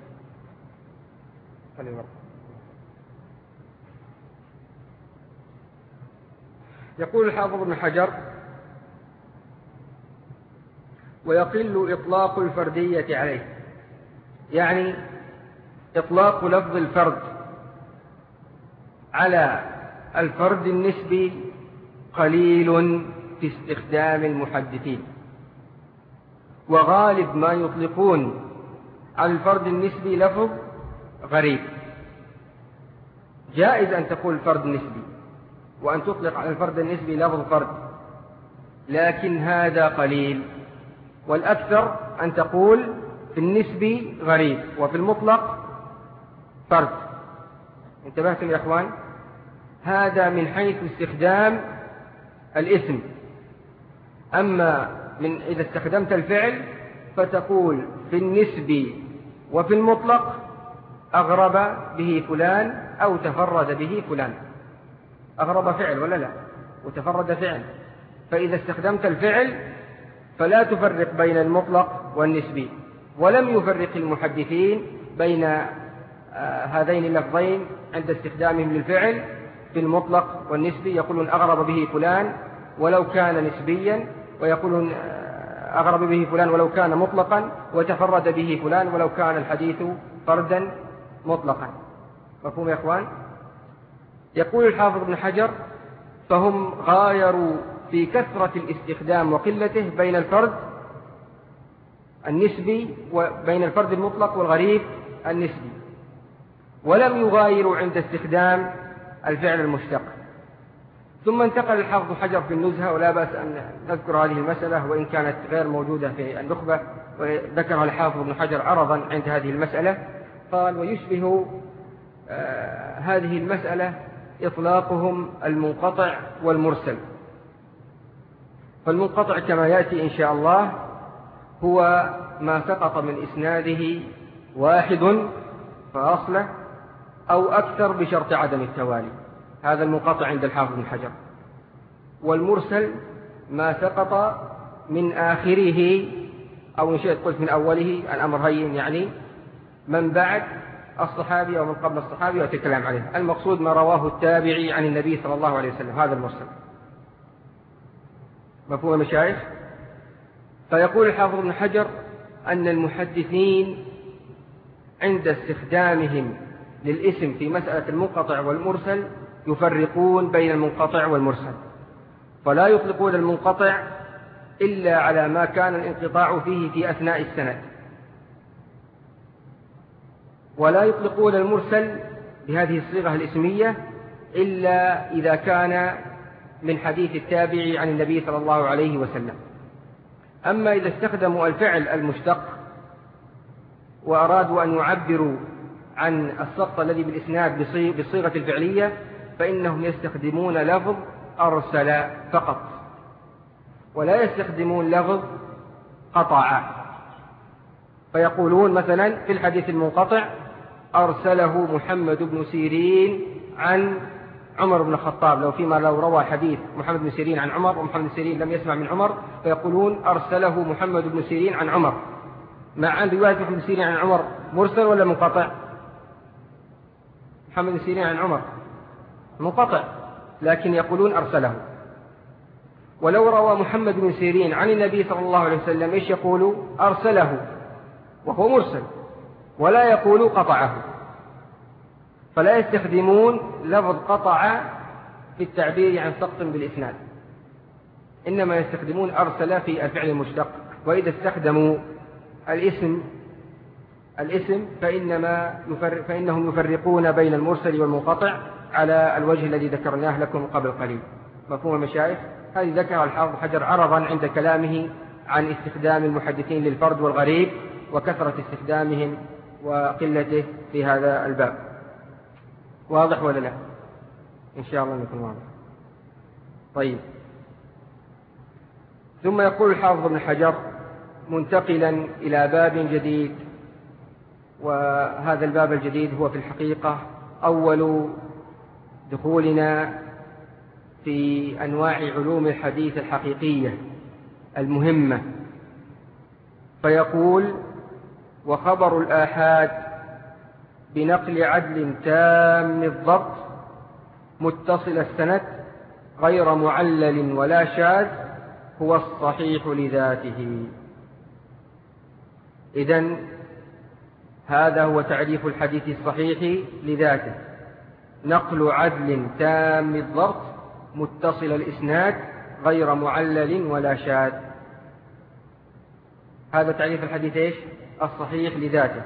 يقول الحافظ ابن حجر: ويقل إطلاق الفردية عليه، يعني إطلاق لفظ الفرد على الفرد النسبي قليل في استخدام المحدثين، وغالب ما يطلقون على الفرد النسبي لفظ غريب. جائز أن تقول فرد نسبي وأن تطلق على الفرد النسبي لفظ فرد، لكن هذا قليل، والأكثر أن تقول في النسبي غريب وفي المطلق فرد. انتبهتم يا أخوان؟ هذا من حيث استخدام الاسم. أما من إذا استخدمت الفعل فتقول في النسبي وفي المطلق أغرب به فلان أو تفرد به فلان. أغرب فعل ولا لا؟ وتفرد فعل. فإذا استخدمت الفعل فلا تفرق بين المطلق والنسبي، ولم يفرق المحدثين بين هذين اللفظين عند استخدامهم للفعل في المطلق والنسبي. يقولون أغرب به فلان ولو كان نسبيا، ويقولون أغرب به فلان ولو كان مطلقا، وتفرد به فلان ولو كان الحديث فردا مطلقا. مفهوم يا أخوان؟ يقول الحافظ ابن حجر: فهم غايروا في كثرة الاستخدام وقلته بين الفرد النسبي وبين الفرد المطلق والغريب النسبي، ولم يغايروا عند استخدام الفعل المشتق. ثم انتقل الحافظ ابن حجر في النزهة، ولا بأس أن نذكر هذه المسألة وإن كانت غير موجودة في النخبة، وذكرها الحافظ ابن حجر عرضا عند هذه المسألة. قال: ويشبه آه هذه المسألة إطلاقهم المنقطع والمرسل. فالمنقطع كما يأتي إن شاء الله هو ما سقط من إسناده واحد فأصله أو أكثر بشرط عدم التوالي، هذا المنقطع عند الحافظ بن حجر. والمرسل ما سقط من آخره، أو إن شئت قلت من أوله، الأمر هين يعني من بعد الصحابي أو من قبل الصحابي وتكلم عليه. المقصود ما رواه التابعي عن النبي صلى الله عليه وسلم، هذا المرسل. مفهوم المشايخ؟ فيقول الحافظ ابن حجر أن المحدثين عند استخدامهم للاسم في مسألة المنقطع والمرسل يفرقون بين المنقطع والمرسل، فلا يطلقون المنقطع إلا على ما كان الانقطاع فيه في أثناء السند، ولا يطلقون المرسل بهذه الصيغة الاسمية إلا إذا كان من حديث التابعي عن النبي صلى الله عليه وسلم. أما إذا استخدموا الفعل المشتق وأرادوا أن يعبروا عن السقط الذي بالإسناد بالصيغة الفعلية، فإنهم يستخدمون لفظ أرسل فقط، ولا يستخدمون لفظ قطع. فيقولون مثلا في الحديث المنقطع: أرسله محمد بن سيرين عن عمر بن الخطاب. لو فيما لو روى حديث محمد بن سيرين عن عمر ومحمد بن سيرين لم يسمع من عمر، فيقولون أرسله محمد بن سيرين عن عمر، مع أن رواية محمد بن سيرين عن عمر مرسل ولا منقطع؟ محمد بن سيرين عن عمر منقطع، لكن يقولون أرسله. ولو روى محمد بن سيرين عن النبي صلى الله عليه وسلم إيش يقولوا؟ أرسله، وهو مرسل، ولا يقول قطعه. فلا يستخدمون لفظ قطع في التعبير عن سقط بالإسناد، إنما يستخدمون أرسل في الفعل المشتق. وإذا استخدموا الاسم الاسم فإنما يفرق فإنهم يفرقون بين المرسل والمنقطع على الوجه الذي ذكرناه لكم قبل قليل. مفهوم المشايخ؟ هذه ذكر الحافظ حجر عرضا عند كلامه عن استخدام المحدثين للفرد والغريب وكثرة استخدامهم وقلته في هذا الباب. واضح ولا لا؟ إن شاء الله نكون واضح. طيب، ثم يقول الحافظ ابن حجر منتقلا إلى باب جديد، وهذا الباب الجديد هو في الحقيقة أول دخولنا في أنواع علوم الحديث الحقيقية المهمة. فيقول: وخبر الآحاد بنقل عدل تام الضبط متصل السند غير معلل ولا شاذ هو الصحيح لذاته. إذن هذا هو تعريف الحديث الصحيح لذاته: نقل عدل تام الضبط متصل الإسناد غير معلل ولا شاذ. هذا تعريف الحديث إيش؟ الصحيح لذاته.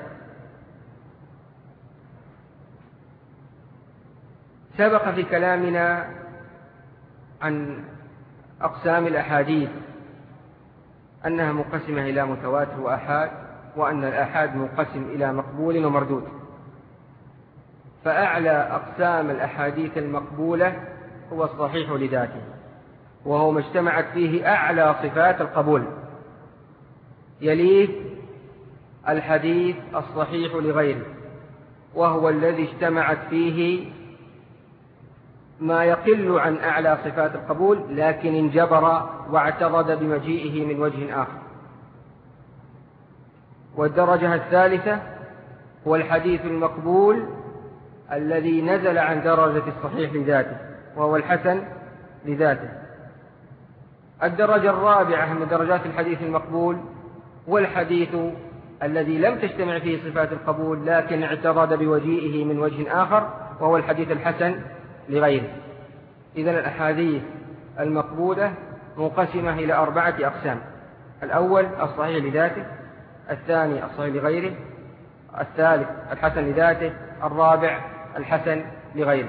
سبق في كلامنا عن أقسام الأحاديث أنها منقسمة إلى متواتر وأحاد، وأن الآحاد منقسم إلى مقبول ومردود. فأعلى أقسام الأحاديث المقبولة هو الصحيح لذاته، وهو ما اجتمعت فيه أعلى صفات القبول. يليه الحديث الصحيح لغيره، وهو الذي اجتمعت فيه ما يقل عن أعلى صفات القبول لكن انجبر واعتضد بمجيئه من وجه آخر. والدرجة الثالثة هو الحديث المقبول الذي نزل عن درجة الصحيح لذاته، وهو الحسن لذاته. الدرجة الرابعة من درجات الحديث المقبول هو الحديث الذي لم تجتمع فيه صفات القبول لكن اعتضد بوجيئه من وجه آخر، وهو الحديث الحسن لغيره. إذن الأحاديث المقبولة منقسمة إلى أربعة أقسام: الأول الصحيح لذاته، الثاني الصحيح لغيره، الثالث الحسن لذاته، الرابع الحسن لغيره.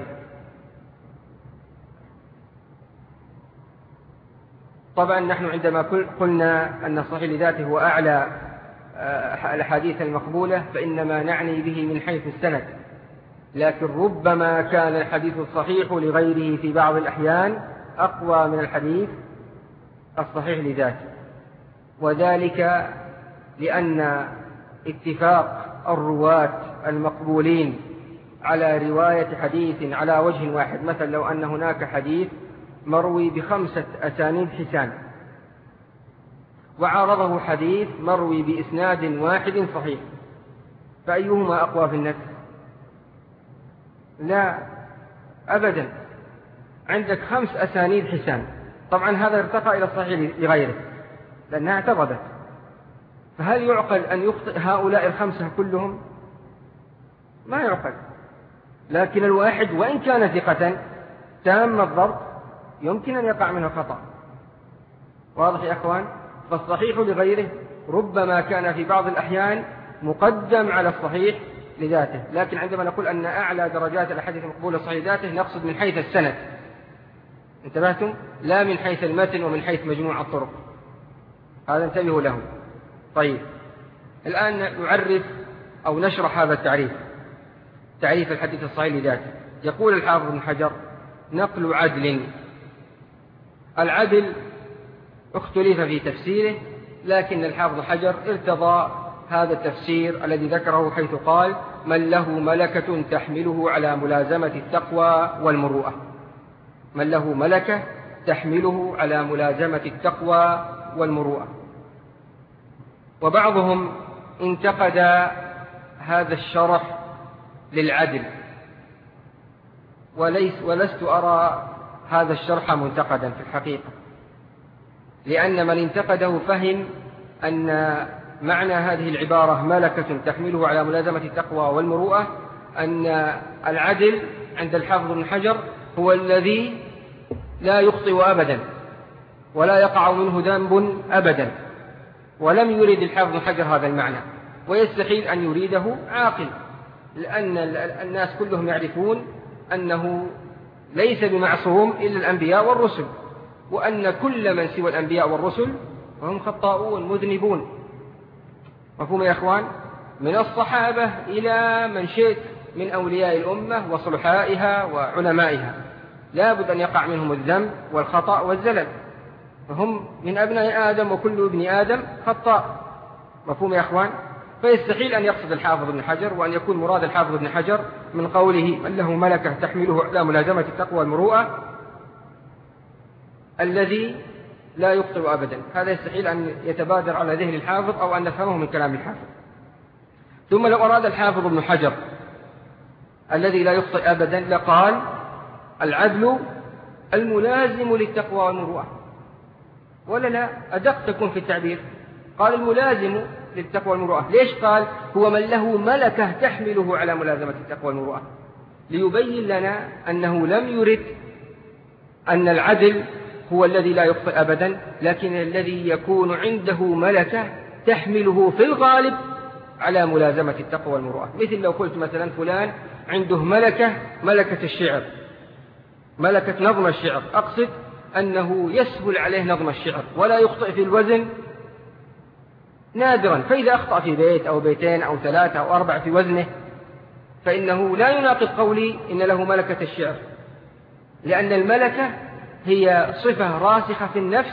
طبعا نحن عندما قلنا أن الصحيح لذاته هو أعلى الأحاديث المقبولة فإنما نعني به من حيث السند، لكن ربما كان الحديث الصحيح لغيره في بعض الأحيان أقوى من الحديث الصحيح لذاته، وذلك لأن اتفاق الرواة المقبولين على رواية حديث على وجه واحد، مثلا لو أن هناك حديث مروي بخمسة أسانيد حسان وعارضه حديث مروي بإسناد واحد صحيح، فأيهما أقوى في النفس؟ لا أبدا، عندك خمس أسانيد حسان، طبعا هذا ارتقى إلى الصحيح لغيره لأنها اعترضت، فهل يعقل أن يخطئ هؤلاء الخمسة كلهم؟ ما يعقل. لكن الواحد وإن كان ثقة تام الضبط يمكن أن يقع منه خطأ. واضح يا أخوان؟ فالصحيح لغيره ربما كان في بعض الأحيان مقدم على الصحيح لذاته، لكن عندما نقول أن أعلى درجات الأحاديث المقبولة صحيح ذاته نقصد من حيث السند، انتبهتم؟ لا من حيث المتن ومن حيث مجموع الطرق، هذا انتبهوا له. طيب الآن نعرف أو نشرح هذا التعريف، تعريف الحديث الصحيح لذاته. يقول الحافظ ابن حجر: نقل عدل. العدل اختلف في تفسيره، لكن الحافظ ابن حجر ارتضى هذا التفسير الذي ذكره حيث قال: من له ملكة تحمله على ملازمة التقوى والمروءة. من له ملكة تحمله على ملازمة التقوى والمروءة. وبعضهم انتقد هذا الشرح للعدل، وليس ولست أرى هذا الشرح منتقدا في الحقيقة، لأن من انتقده فهم أن معنى هذه العبارة ملكة تحمله على ملازمة التقوى والمروءة أن العدل عند الحافظ ابن حجر هو الذي لا يخطئ أبدا ولا يقع منه ذنب أبدا، ولم يرد الحافظ ابن حجر هذا المعنى، ويستحيل أن يريده عاقل، لأن الناس كلهم يعرفون أنه ليس بمعصوم إلا الأنبياء والرسل، وأن كل من سوى الأنبياء والرسل وهم خطاؤون مذنبون. مفهوم يا أخوان؟ من الصحابة إلى من شئت من أولياء الأمة وصلحائها وعلمائها لا بد أن يقع منهم الذنب والخطأ والزلل، فهم من أبناء آدم وكل ابن آدم خطاء. مفهوم يا أخوان؟ فيستحيل أن يقصد الحافظ ابن حجر وأن يكون مراد الحافظ ابن حجر من قوله من له ملكة تحمله على ملازمة التقوى والمروءة الذي لا يخطئ أبدا، هذا يستحيل أن يتبادر على ذهن الحافظ أو أن نفهمه من كلام الحافظ. ثم لو أراد الحافظ ابن حجر الذي لا يخطئ أبدا لقال العدل الملازم للتقوى والمروءة، ولا لا؟ أدق تكون في التعبير، قال الملازم للتقوى والمروءة. ليش قال هو من له ملكة تحمله على ملازمة التقوى والمروءة؟ ليبين لنا أنه لم يرد أن العدل هو الذي لا يخطئ أبدا، لكن الذي يكون عنده ملكة تحمله في الغالب على ملازمة التقوى والمروءة. مثل لو قلت مثلا فلان عنده ملكة ملكة الشعر، ملكة نظم الشعر، أقصد أنه يسهل عليه نظم الشعر ولا يخطئ في الوزن نادرا، فإذا أخطأ في بيت أو بيتين أو ثلاثة أو أربع في وزنه فإنه لا يناقض قولي إن له ملكة الشعر، لأن الملكة هي صفة راسخة في النفس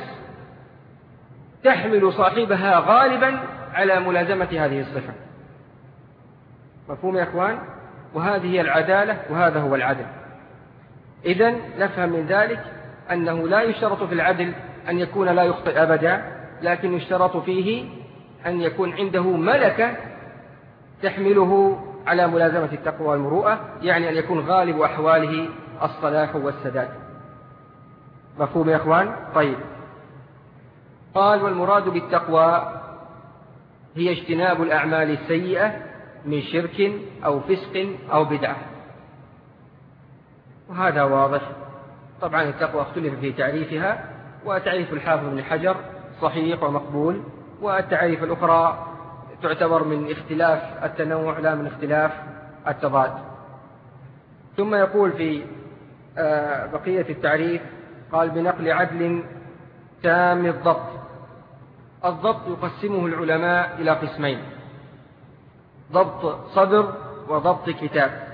تحمل صاحبها غالبا على ملازمة هذه الصفة. مفهوم يا أخوان؟ وهذه هي العدالة وهذا هو العدل. إذن نفهم من ذلك أنه لا يشترط في العدل أن يكون لا يخطئ أبدا، لكن يشترط فيه أن يكون عنده ملكة تحمله على ملازمة التقوى والمروءة، يعني أن يكون غالب أحواله الصلاح والسداد. مفهوم يا أخوان؟ طيب، قال والمراد بالتقوى هي اجتناب الأعمال السيئة من شرك أو فسق أو بدعة، وهذا واضح. طبعا التقوى اختلف في تعريفها، وتعريف الحافظ بن حجر صحيح ومقبول، والتعريف الأخرى تعتبر من اختلاف التنوع لا من اختلاف التضاد. ثم يقول في بقية التعريف قال بنقل عدل تام الضبط. الضبط يقسمه العلماء إلى قسمين: ضبط صدر وضبط كتاب.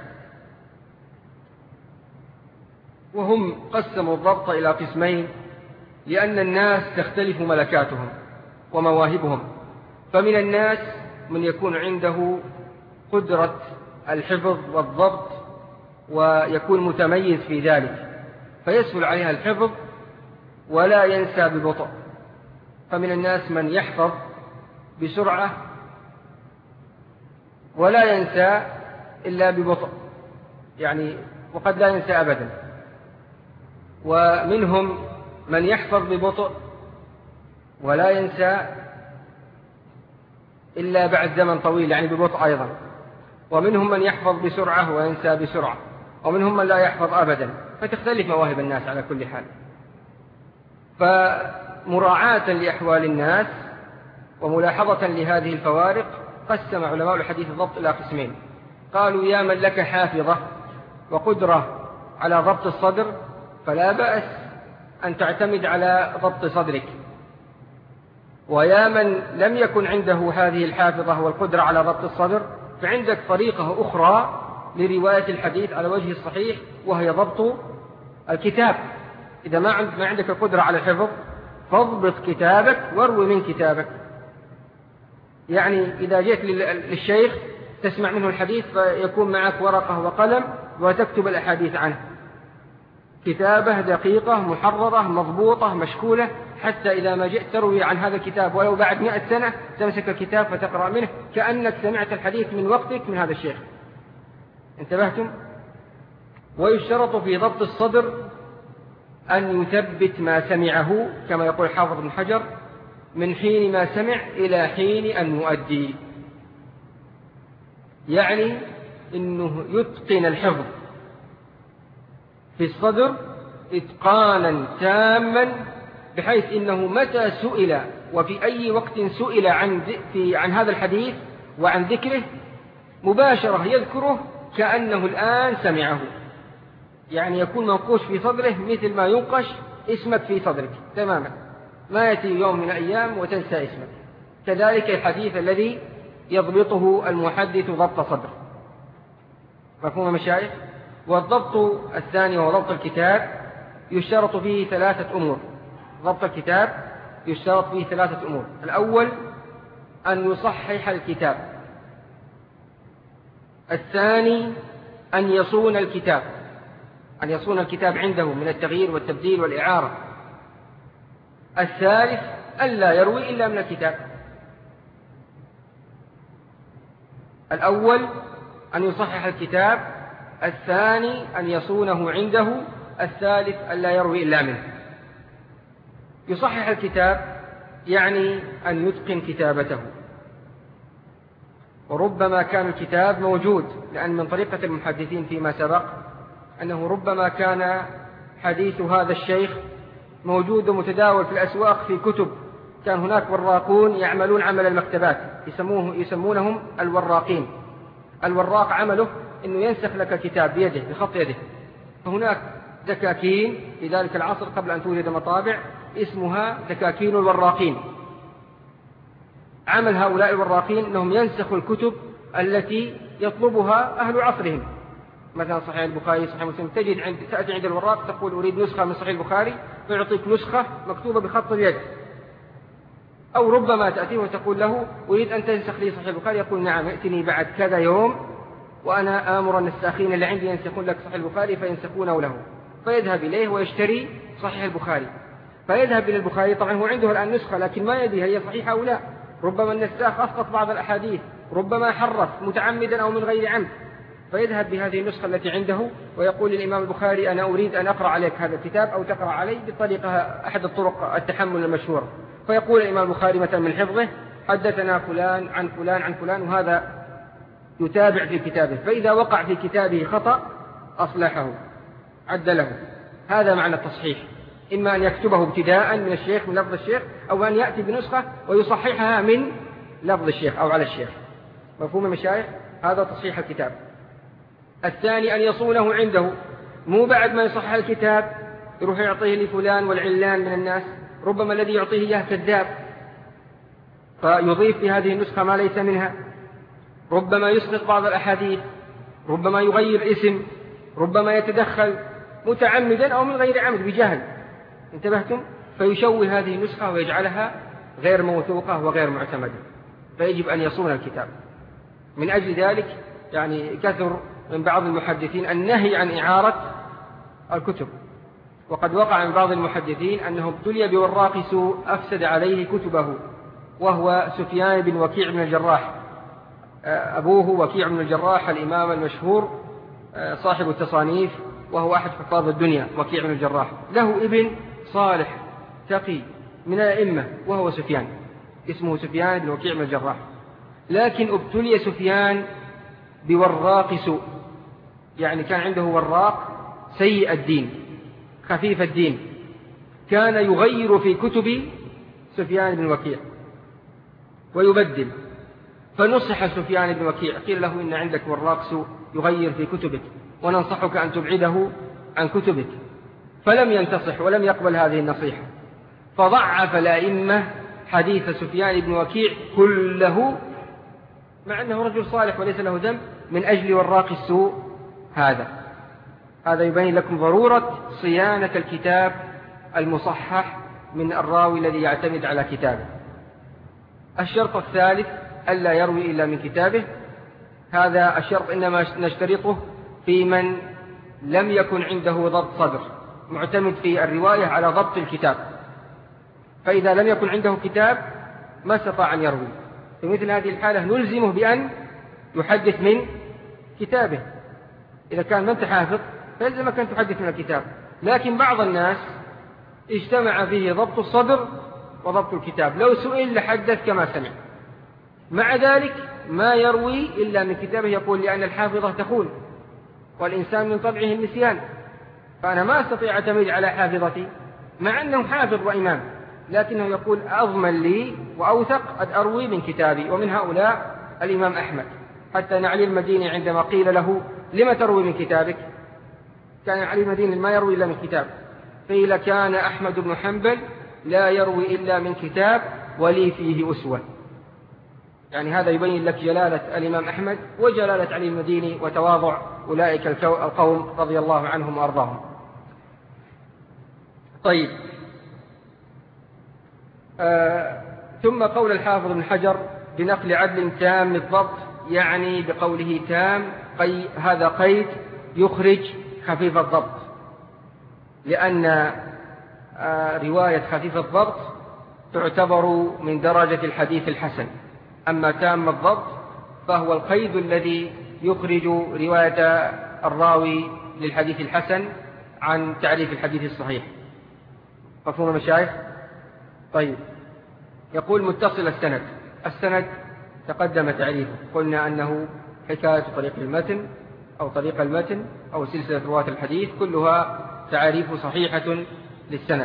وهم قسموا الضبط إلى قسمين لأن الناس تختلف ملكاتهم ومواهبهم، فمن الناس من يكون عنده قدرة الحفظ والضبط ويكون متميز في ذلك فيسهل عليها الحفظ ولا ينسى ببطء، فمن الناس من يحفظ بسرعة ولا ينسى إلا ببطء، يعني وقد لا ينسى أبدا. ومنهم من يحفظ ببطء ولا ينسى إلا بعد زمن طويل، يعني ببطء أيضا. ومنهم من يحفظ بسرعة وينسى بسرعة، ومنهم من لا يحفظ أبدا، فتختلف مواهب الناس على كل حال. فمراعاة لأحوال الناس وملاحظة لهذه الفوارق قسم علماء الحديث الضبط إلى قسمين. قالوا يا من لك حافظة وقدرة على ضبط الصدر فلا بأس أن تعتمد على ضبط صدرك، ويا من لم يكن عنده هذه الحافظة والقدرة على ضبط الصدر فعندك طريقة أخرى لرواية الحديث على وجه الصحيح، وهي ضبط الكتاب. إذا ما عندك القدرة على الحفظ فاضبط كتابك واروي من كتابك. يعني إذا جئت للشيخ تسمع منه الحديث فيكون معك ورقة وقلم وتكتب الأحاديث عنه، كتابة دقيقة محررة مضبوطة مشكولة، حتى إذا ما جئت تروي عن هذا الكتاب ولو بعد مئة سنة تمسك الكتاب فتقرأ منه كأنك سمعت الحديث من وقتك من هذا الشيخ. انتبهتم؟ ويشترط في ضبط الصدر أن يثبت ما سمعه كما يقول حافظ بن حجر من حين ما سمع إلى حين أن يؤدي، يعني إنه يتقن الحفظ في الصدر إتقانا تاما، بحيث إنه متى سئل وفي أي وقت سئل عن, في عن هذا الحديث وعن ذكره مباشرة يذكره كأنه الآن سمعه، يعني يكون منقوش في صدره مثل ما ينقش اسمك في صدرك تماما، ما يأتي يوم من الأيام وتنسى اسمك. كذلك الحديث الذي يضبطه المحدث ضبط صدر. مفهوم مشايخ؟ والضبط الثاني هو ضبط الكتاب، يشترط فيه ثلاثة أمور. ضبط الكتاب يشترط فيه ثلاثة أمور: الأول أن يصحح الكتاب، الثاني أن يصون الكتاب، أن يصون الكتاب عنده من التغيير والتبديل والإعارة، الثالث ألا يروي إلا من الكتاب. الأول أن يصحح الكتاب، الثاني أن يصونه عنده، الثالث ألا يروي إلا منه. يصحح الكتاب يعني أن يتقن كتابته، وربما كان الكتاب موجود، لأن من طريقة المحدثين فيما سبق أنه ربما كان حديث هذا الشيخ موجود ومتداول في الأسواق في كتب، كان هناك وراقون يعملون عمل المكتبات يسموه يسمونهم الوراقين. الوراق عمله أنه ينسخ لك كتاب بيده بخط يده، فهناك دكاكين في ذلك العصر قبل أن توجد مطابع اسمها دكاكين الوراقين. عمل هؤلاء الوراقين أنهم ينسخوا الكتب التي يطلبها أهل عصرهم، مثلا صحيح البخاري صحيح مسلم، تجد عند تأتي عند الوراق تقول أريد نسخة من صحيح البخاري فيعطيك نسخة مكتوبة بخط اليد، أو ربما تأتيه وتقول له أريد أن تنسخ لي صحيح البخاري، يقول نعم ائتني بعد كذا يوم وأنا آمر النساخين اللي عندي ينسخون لك صحيح البخاري فينسخونه له، فيذهب إليه ويشتري صحيح البخاري، فيذهب إلى البخاري. طبعا هو عنده الآن نسخة لكن ما يدري هي صحيحة أو لا، ربما النساخ أسقط بعض الأحاديث، ربما حرف متعمدا أو من غير عمد، فيذهب بهذه النسخة التي عنده ويقول للإمام البخاري أنا أريد أن أقرأ عليك هذا الكتاب أو تقرأ علي بطريقة أحد الطرق التحمل المشهورة. فيقول الإمام البخاري مثلا من حفظه حدثنا فلان عن فلان عن فلان، وهذا يتابع في كتابه، فإذا وقع في كتابه خطأ أصلحه عدله. هذا معنى التصحيح، إما أن يكتبه ابتداء من الشيخ من لفظ الشيخ، أو أن يأتي بنسخة ويصححها من لفظ الشيخ أو على الشيخ. مفهوم المشايخ؟ هذا تصحيح الكتاب. الثاني أن يصونه عنده، مو بعد ما يصحح الكتاب يروح يعطيه لفلان والعلان من الناس، ربما الذي يعطيه إياه كذاب فيضيف في هذه النسخة ما ليس منها، ربما يسقط بعض الأحاديث، ربما يغير اسم، ربما يتدخل متعمدا أو من غير عمد بجهل. انتبهتم؟ فيشوه هذه النسخة ويجعلها غير موثوقة وغير معتمدة، فيجب أن يصون الكتاب. من أجل ذلك يعني كثر من بعض المحدثين النهي عن إعارة الكتب، وقد وقع من بعض المحدثين أنه ابتلي بوراق سوء أفسد عليه كتبه، وهو سفيان بن وكيع بن الجراح، أبوه وكيع بن الجراح الإمام المشهور صاحب التصانيف، وهو أحد حفاظ الدنيا وكيع بن الجراح، له ابن صالح تقي من الأئمة وهو سفيان، اسمه سفيان بن وكيع بن الجراح، لكن ابتلي سفيان بوراق سوء، يعني كان عنده وراق سيء الدين خفيف الدين، كان يغير في كتب سفيان بن وكيع ويبدل، فنصح سفيان بن وكيع، قيل له إن عندك وراق سوء يغير في كتبك وننصحك أن تبعده عن كتبك، فلم ينتصح ولم يقبل هذه النصيحة، فضعف الأئمة حديث سفيان بن وكيع كله، مع أنه رجل صالح وليس له ذنب، من أجل وراق السوء هذا. هذا يبين لكم ضرورة صيانة الكتاب المصحح من الراوي الذي يعتمد على كتابه. الشرط الثالث ألا يروي إلا من كتابه. هذا الشرط إنما نشترطه في من لم يكن عنده ضبط صدر، معتمد في الرواية على ضبط الكتاب، فإذا لم يكن عنده كتاب ما استطاع أن يروي، في مثل هذه الحالة نلزمه بأن يحدث من كتابه. إذا كان ما أنت حافظ فيلزمك أن تحدث من الكتاب، لكن بعض الناس اجتمع فيه ضبط الصدر وضبط الكتاب، لو سئل لحدث كما سمع، مع ذلك ما يروي إلا من كتابه، يقول لأن الحافظة تخون والإنسان من طبعه النسيان، فأنا ما أستطيع أعتمد على حافظتي مع أنه حافظ وإمام، لكنه يقول أضمن لي وأوثق أن أروي من كتابي. ومن هؤلاء الإمام أحمد، حتى أن علي المديني عندما قيل له لما تروي من كتابك، كان علي المديني ما يروي إلا من كتاب، قيل كان أحمد بن حنبل لا يروي إلا من كتاب ولي فيه أسوة. يعني هذا يبين لك جلالة الإمام أحمد وجلالة علي المديني وتواضع أولئك القوم رضي الله عنهم وأرضاهم. طيب، آه ثم قول الحافظ بن حجر بنقل عدل تام الضبط، يعني بقوله تام قي هذا قيد يخرج خفيف الضبط، لأن آه رواية خفيف الضبط تعتبر من درجة الحديث الحسن، أما تام الضبط فهو القيد الذي يخرج رواية الراوي للحديث الحسن عن تعريف الحديث الصحيح. مفهوم المشايخ؟ طيب، يقول متصل السند. السند تقدم تعريفه، قلنا أنه حكاية طريق المتن أو طريق المتن أو سلسلة رواة الحديث، كلها تعريف صحيحة للسند.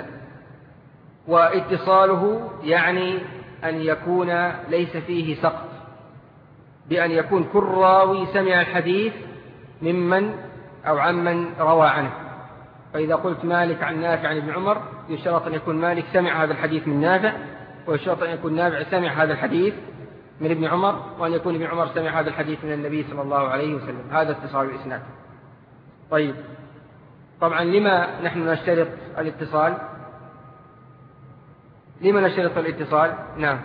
واتصاله يعني أن يكون ليس فيه سقط، بأن يكون كل راوي سمع الحديث ممن أو عمن روى عنه. فإذا قلت مالك عن نافع عن ابن عمر، يشترط أن يكون مالك سمع هذا الحديث من نافع، ويشترط أن يكون نافع سمع هذا الحديث من ابن عمر، وأن يكون ابن عمر سمع هذا الحديث من النبي صلى الله عليه وسلم. هذا اتصال الإسناد. طيب، طبعا لما نحن نشترط الاتصال؟ لما نشترط الاتصال؟ نعم.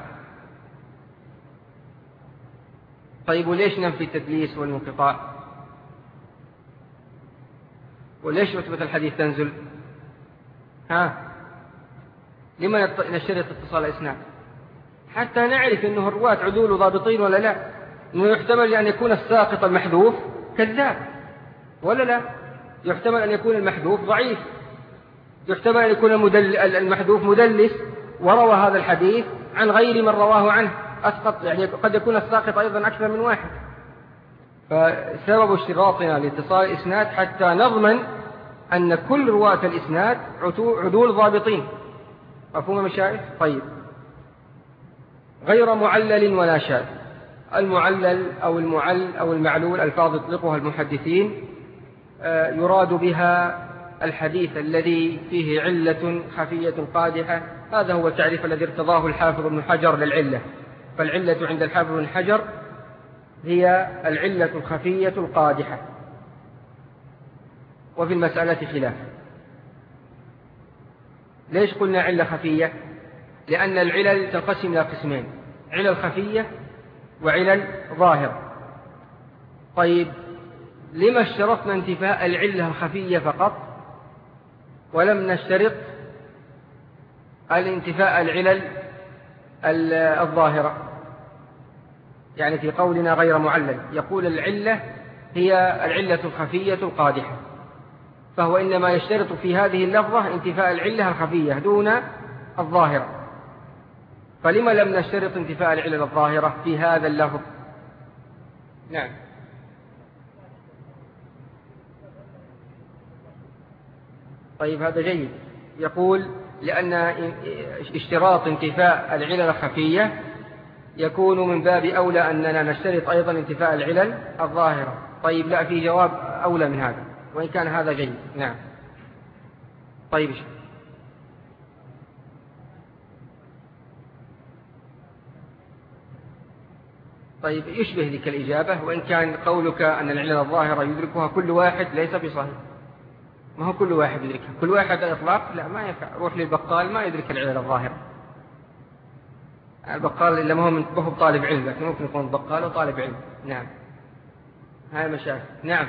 طيب، وليش ننفي التدليس والانقطاع؟ وليش رتبة الحديث تنزل؟ ها؟ لما نشترط اتصال الإسناد؟ حتى نعرف أنه الرواة عدول ضابطين ولا لا، أنه يحتمل أن يكون الساقط المحذوف كذاب ولا لا، يحتمل أن يكون المحذوف ضعيف، يحتمل أن يكون المدل... المحذوف مدلس وروى هذا الحديث عن غير من رواه عنه أسقط، يعني قد يكون الساقط أيضا أكثر من واحد. فسبب اشتراطنا لاتصال الإسناد حتى نضمن أن كل رواة الإسناد عدول ضابطين. مفهوم مشايخ؟ طيب، غير معلل ولا شاذ. المعلل أو المعل أو المعلول ألفاظ يطلقها المحدثين يراد بها الحديث الذي فيه علة خفية قادحة. هذا هو التعريف الذي ارتضاه الحافظ ابن حجر للعلة. فالعلة عند الحافظ ابن حجر هي العلة الخفية القادحة، وفي المسألة خلاف. ليش قلنا علة خفية؟ لأن العلل تنقسم إلى قسمين: علل خفية وعلل ظاهرة. طيب، لما اشترطنا انتفاء العلة الخفية فقط ولم نشترط الانتفاء العلل الظاهرة؟ يعني في قولنا غير معلل، يقول العلة هي العلة الخفية القادحة، فهو إنما يشترط في هذه اللفظة انتفاء العلة الخفية دون الظاهرة. فلما لم نشترط انتفاء العلة الظاهرة في هذا اللفظ؟ نعم. طيب، هذا جيد. يقول لأن اشتراط انتفاء العلل الخفية يكون من باب أولى أننا نشترط أيضا انتفاء العلل الظاهرة. طيب، لا، في جواب أولى من هذا، وإن كان هذا جيد. نعم. طيب، طيب يشبه ذيك الإجابة، وإن كان قولك أن العلل الظاهرة يدركها كل واحد ليس بصحيح. ما هو كل واحد يدركها، كل واحد على الإطلاق لا، ما ينفع. روح للبقال ما يدرك العلل الظاهرة. البقال إلا ما هو من هو طالب علم، لكن ممكن يكون بقال وطالب علم. نعم، هاي مشاكل. نعم،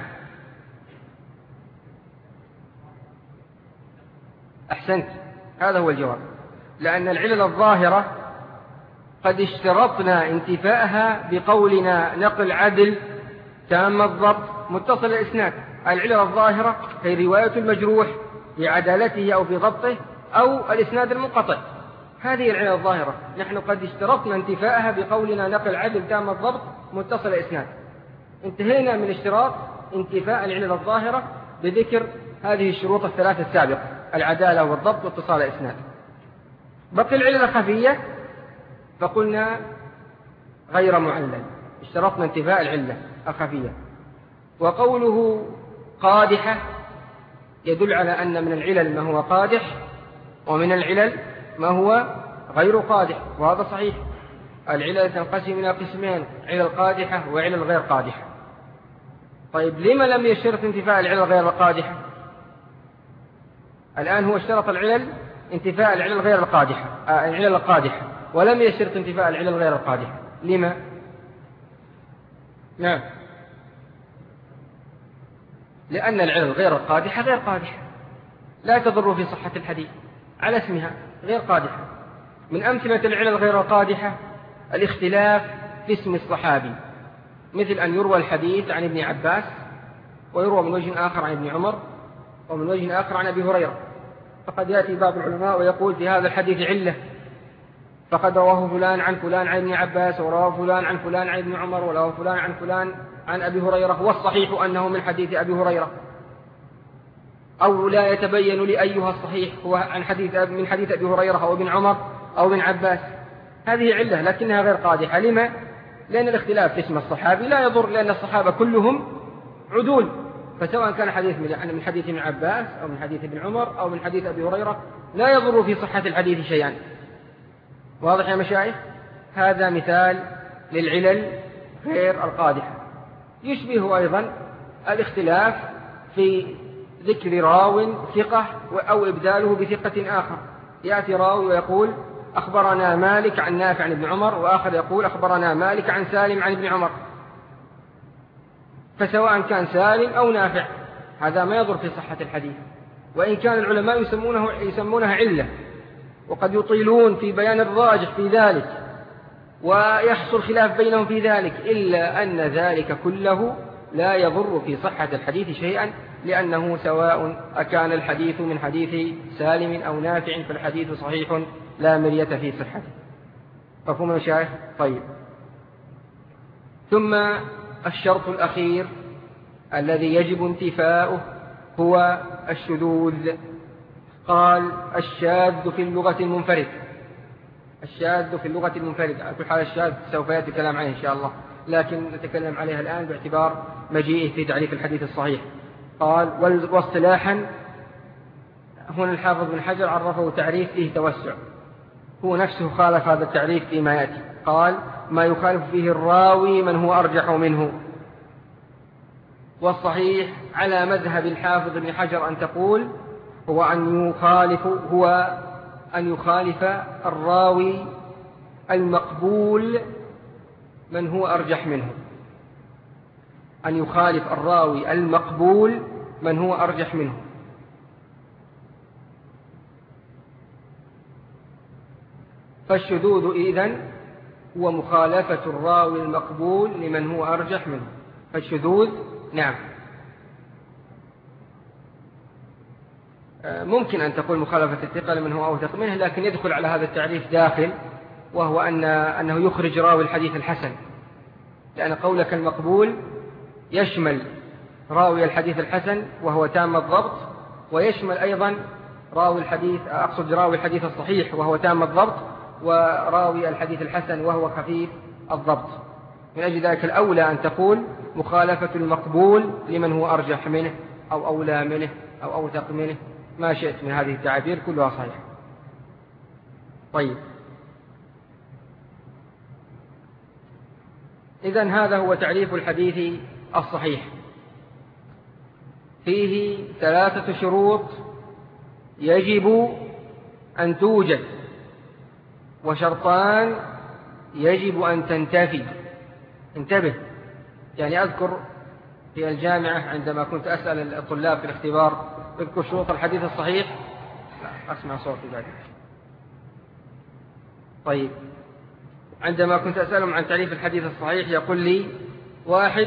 أحسنت، هذا هو الجواب. لأن العلل الظاهرة قد اشترطنا انتفاءها بقولنا نقل عدل تام الضبط متصل الإسناد. العلل الظاهرة هي رواية المجروح في عدالته أو في ضبطه أو الإسناد المنقطع. هذه العلل الظاهرة نحن قد اشترطنا انتفاءها بقولنا نقل عدل تام الضبط متصل الإسناد. انتهينا من اشتراط انتفاء العلل الظاهرة بذكر هذه الشروط الثلاثة السابقة: العدالة والضبط واتصال الإسناد. بقي العلل الخفية فقلنا غير معلل، اشترطنا انتفاء العلة الخفية. وقوله قادحة يدل على أن من العلل ما هو قادح ومن العلل ما هو غير قادح، وهذا صحيح. العلل تنقسم إلى قسمين: علل قادحة وعلل غير قادحة. طيب، لما لم يشترط انتفاء العلل غير القادحة؟ الآن هو اشترط العلل انتفاء العلل غير القادحة، آه العلل القادحة، ولم يشترط انتفاء العلل غير القادحة. لما؟ نعم، لأن العلل غير القادحة غير قادحة، لا تضر في صحة الحديث على اسمها، غير قادحة. من أمثلة العلل غير القادحة الاختلاف في اسم الصحابي، مثل أن يروى الحديث عن ابن عباس ويروى من وجه آخر عن ابن عمر ومن وجه آخر عن أبي هريرة. فقد يأتي بعض العلماء ويقول في هذا الحديث علة، فقد رواه فلان عن فلان عن ابن عباس، ورواه فلان عن فلان عن ابن عمر، ورواه فلان عن فلان عن أبي هريرة، والصحيح أنه من حديث أبي هريرة. أو لا يتبين لي أيها الصحيح هو عن حديث من حديث أبي هريرة أو ابن عمر أو ابن عباس. هذه علة لكنها غير قادحة. لما؟ لأن الاختلاف في اسم الصحابي لا يضر، لأن الصحابة كلهم عدول، فسواء كان حديث من حديث ابن عباس أو من حديث ابن عمر أو من حديث أبي هريرة لا يضر في صحة الحديث شيئا. واضح يا مشايخ؟ هذا مثال للعلل غير القادحة. يشبه أيضا الاختلاف في ذكر راو ثقة أو إبداله بثقة آخر. يأتي راوي ويقول أخبرنا مالك عن نافع عن ابن عمر، وآخر يقول أخبرنا مالك عن سالم عن ابن عمر، فسواء كان سالم أو نافع هذا ما يضر في صحة الحديث، وإن كان العلماء يسمونه يسمونها علة، وقد يطيلون في بيان الراجح في ذلك ويحصل خلاف بينهم في ذلك، إلا أن ذلك كله لا يضر في صحة الحديث شيئا، لأنه سواء أكان الحديث من حديث سالم أو نافع فالحديث صحيح لا مرية في صحته. مفهوم يا شيخ؟ طيب، ثم الشرط الأخير الذي يجب انتفاؤه هو الشذوذ. قال الشاذ في اللغة المنفرد، الشاذ في اللغة المنفرد. على كل حال الشاذ سوف يأتي كلام عليه إن شاء الله، لكن نتكلم عليها الآن باعتبار مجيئه في تعريف الحديث الصحيح. قال واصطلاحا، هنا الحافظ بن حجر عرفه تعريف فيه توسع، هو نفسه خالف هذا التعريف فيما يأتي. قال ما يخالف فيه الراوي من هو أرجح منه. والصحيح على مذهب الحافظ بن حجر أن تقول هو أن يخالف هو أن يخالف الراوي المقبول من هو أرجح منه، أن يخالف الراوي المقبول من هو أرجح منه. فالشذوذ إذن هو مخالفة الراوي المقبول لمن هو أرجح منه. فالشذوذ نعم ممكن أن تقول مخالفة الثقة لمن هو أوثق منه، لكن يدخل على هذا التعريف داخل، وهو أن أنه يخرج راوي الحديث الحسن، لأن قولك المقبول يشمل راوي الحديث الحسن وهو تام الضبط، ويشمل أيضا راوي الحديث أقصد راوي الحديث الصحيح وهو تام الضبط، وراوي الحديث الحسن وهو خفيف الضبط. من أجل ذلك الأولى أن تقول مخالفة المقبول لمن هو أرجح منه أو أولى منه أو أوثق منه، ما شئت من هذه التعابير كلها صحيحة. طيب، إذن هذا هو تعريف الحديث الصحيح. فيه ثلاثة شروط يجب أن توجد، وشرطان يجب أن تنتفي. انتبه، يعني أذكر في الجامعة عندما كنت أسأل الطلاب في الاختبار اذكر شروط الحديث الصحيح، لا أسمع صوتي بعد. طيب، عندما كنت أسألهم عن تعريف الحديث الصحيح يقول لي واحد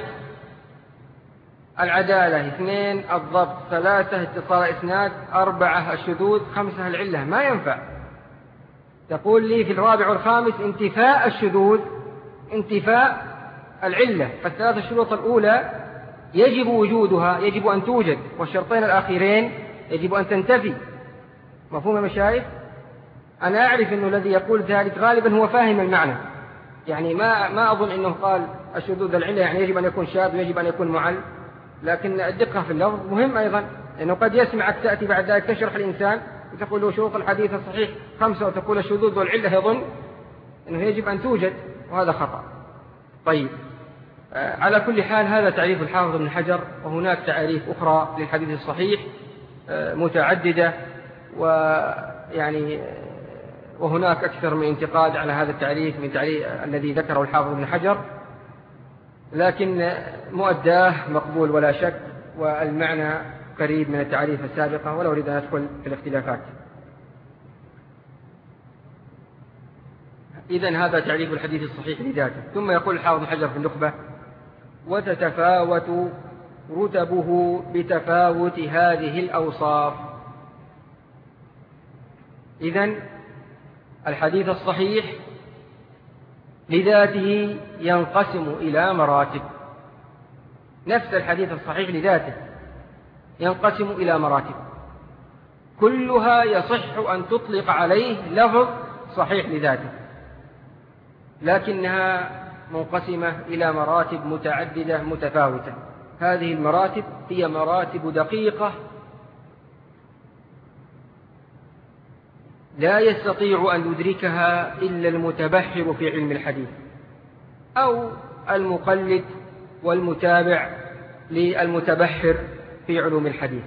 العدالة، اثنين الضبط، ثلاثة اتصال إسناد، أربعة الشذوذ، خمسة العلة. ما ينفع تقول لي في الرابع والخامس انتفاء الشذوذ انتفاء العلة. فالثلاث الشروط الأولى يجب وجودها، يجب أن توجد، والشرطين الأخيرين يجب أن تنتفي. مفهوم يا مشايخ؟ أنا أعرف أنه الذي يقول ذلك غالبا هو فاهم المعنى، يعني ما ما أظن أنه قال الشذوذ العلة يعني يجب أن يكون شاذ ويجب أن يكون معل، لكن الدقة في اللفظ مهم أيضا، لأنه قد يسمعك تأتي بعد ذلك تشرح الإنسان وتقول له شروط الحديث الصحيح خمسة وتقول الشذوذ والعلة، يظن أنه يجب أن توجد، وهذا خطأ. طيب، على كل حال هذا تعريف الحافظ بن حجر، وهناك تعريف أخرى للحديث الصحيح متعددة، ويعني وهناك أكثر من انتقاد على هذا التعريف من تعريف الذي ذكره الحافظ بن حجر، لكن مؤداه مقبول ولا شك، والمعنى قريب من التعريف السابقة، ولا أريد أن أدخل في الاختلافات. إذن هذا تعريف الحديث الصحيح لذاته. ثم يقول الحافظ بن حجر في النخبة وتتفاوت رتبه بتفاوت هذه الأوصاف. إذن الحديث الصحيح لذاته ينقسم إلى مراتب، نفس الحديث الصحيح لذاته ينقسم إلى مراتب، كلها يصح أن تطلق عليه لفظ صحيح لذاته، لكنها منقسمة إلى مراتب متعددة متفاوتة. هذه المراتب هي مراتب دقيقة لا يستطيع أن يدركها إلا المتبحر في علم الحديث أو المقلد والمتابع للمتبحر في علوم الحديث.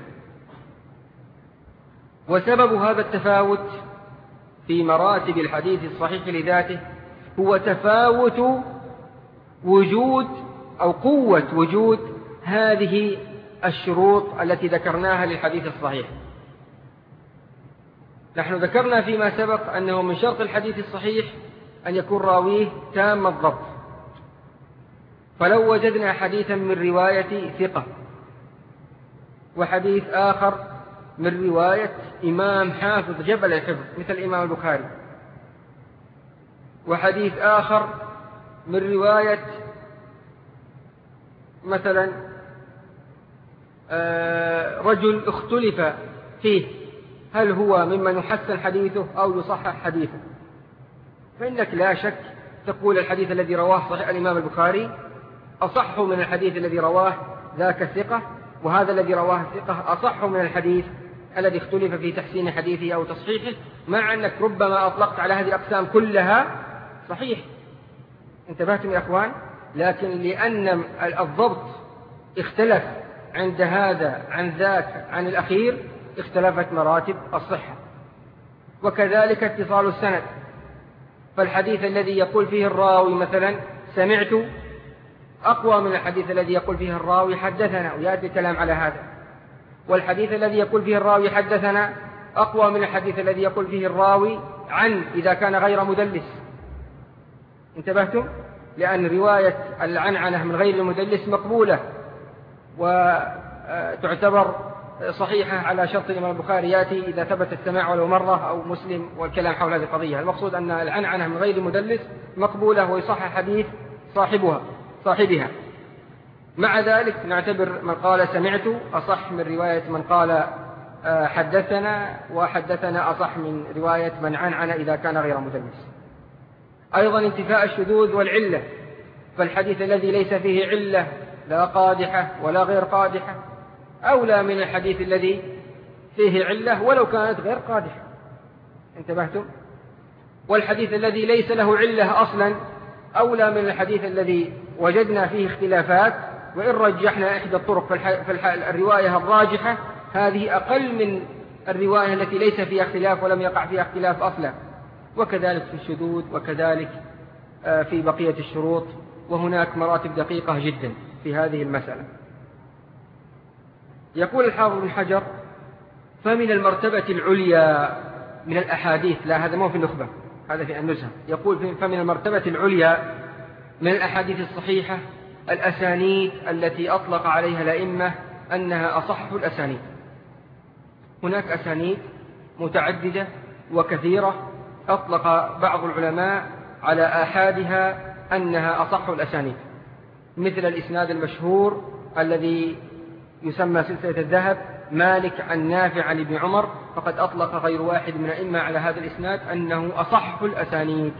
وسبب هذا التفاوت في مراتب الحديث الصحيح لذاته هو تفاوت وجود أو قوة وجود هذه الشروط التي ذكرناها للحديث الصحيح. نحن ذكرنا فيما سبق أنه من شرط الحديث الصحيح أن يكون راويه تام الضبط، فلو وجدنا حديثا من رواية ثقة وحديث آخر من رواية إمام حافظ جبل الحفظ مثل الإمام البخاري، وحديث آخر من رواية مثلا رجل اختلف فيه هل هو ممن يحسن حديثه أو يصحح حديثه، فإنك لا شك تقول الحديث الذي رواه صحيح الإمام البخاري أصح من الحديث الذي رواه ذاك الثقة، وهذا الذي رواه الثقة أصح من الحديث الذي اختلف في تحسين حديثه أو تصحيحه، مع أنك ربما أطلقت على هذه الأقسام كلها صحيح. انتبهتم يا أخوان؟ لكن لأن الضبط اختلف عند هذا عن ذاك عن الأخير اختلفت مراتب الصحة. وكذلك اتصال السند، فالحديث الذي يقول فيه الراوي مثلا سمعت أقوى من الحديث الذي يقول فيه الراوي حدثنا، ويأتي الكلام على هذا. والحديث الذي يقول فيه الراوي حدثنا أقوى من الحديث الذي يقول فيه الراوي عن إذا كان غير مدلس. انتبهتم؟ لأن رواية العنعنة من غير المدلس مقبولة وتعتبر صحيحة على شرط الإمام البخاري، يأتي إذا ثبت السماع ولو مرة، أو مسلم، والكلام حول هذه القضية. المقصود أن العنعنة من غير المدلس مقبولة ويصحح حديث صاحبها صاحبها. مع ذلك نعتبر من قال سمعت أصح من رواية من قال حدثنا، وحدثنا أصح من رواية من عنعن إذا كان غير مدلس. أيضا انتفاء الشذوذ والعلة، فالحديث الذي ليس فيه علة لا قادحة ولا غير قادحة أولى من الحديث الذي فيه علة ولو كانت غير قادحة. انتبهتم؟ والحديث الذي ليس له علة أصلا أولى من الحديث الذي وجدنا فيه اختلافات، وإن رجحنا إحدى الطرق فالرواية الراجحة هذه أقل من الرواية التي ليس فيها اختلاف ولم يقع فيها اختلاف أصلا. وكذلك في الشذوذ، وكذلك في بقية الشروط، وهناك مراتب دقيقة جدا في هذه المسألة. يقول الحافظ بن حجر: فمن المرتبة العليا من الأحاديث، لا هذا مو في النخبة، هذا في النزهة. يقول فمن المرتبة العليا من الأحاديث الصحيحة الأسانيد التي أطلق عليها الأئمة أنها أصح الأسانيد. هناك أسانيد متعددة وكثيرة أطلق بعض العلماء على آحادها أنها أصح الأسانيد، مثل الإسناد المشهور الذي يسمى سلسلة الذهب، مالك عن نافع عن ابن عمر، فقد أطلق غير واحد من الأئمة على هذا الإسناد أنه أصح الأسانيد.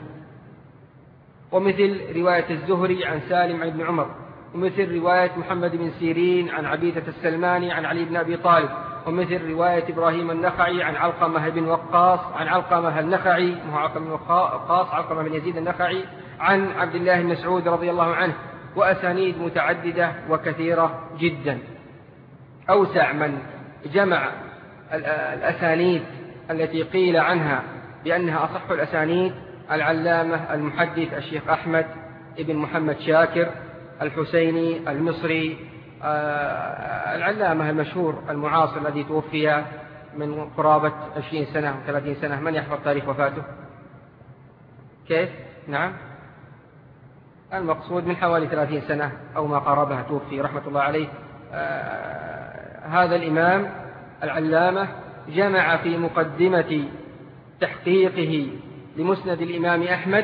ومثل رواية الزهري عن سالم عن ابن عمر، ومثل رواية محمد بن سيرين عن عبيدة السلماني عن علي بن أبي طالب، ومثل رواية إبراهيم النخعي عن علقمة بن وقاص عن علقمة النخعي مع علقمة بن وقاص علقمة بن يزيد النخعي عن عبد الله بن مسعود رضي الله عنه، وأسانيد متعددة وكثيرة جدا. أوسع من جمع الأسانيد التي قيل عنها بأنها أصح الأسانيد العلامة المحدث الشيخ أحمد ابن محمد شاكر الحسيني المصري، العلامة المشهور المعاصر الذي توفي من قرابة عشرين سنة وثلاثين سنة. من يحفظ تاريخ وفاته؟ كيف؟ نعم، المقصود من حوالي ثلاثين سنة أو ما قاربها توفي رحمة الله عليه. هذا الإمام العلامة جمع في مقدمة تحقيقه لمسند الإمام أحمد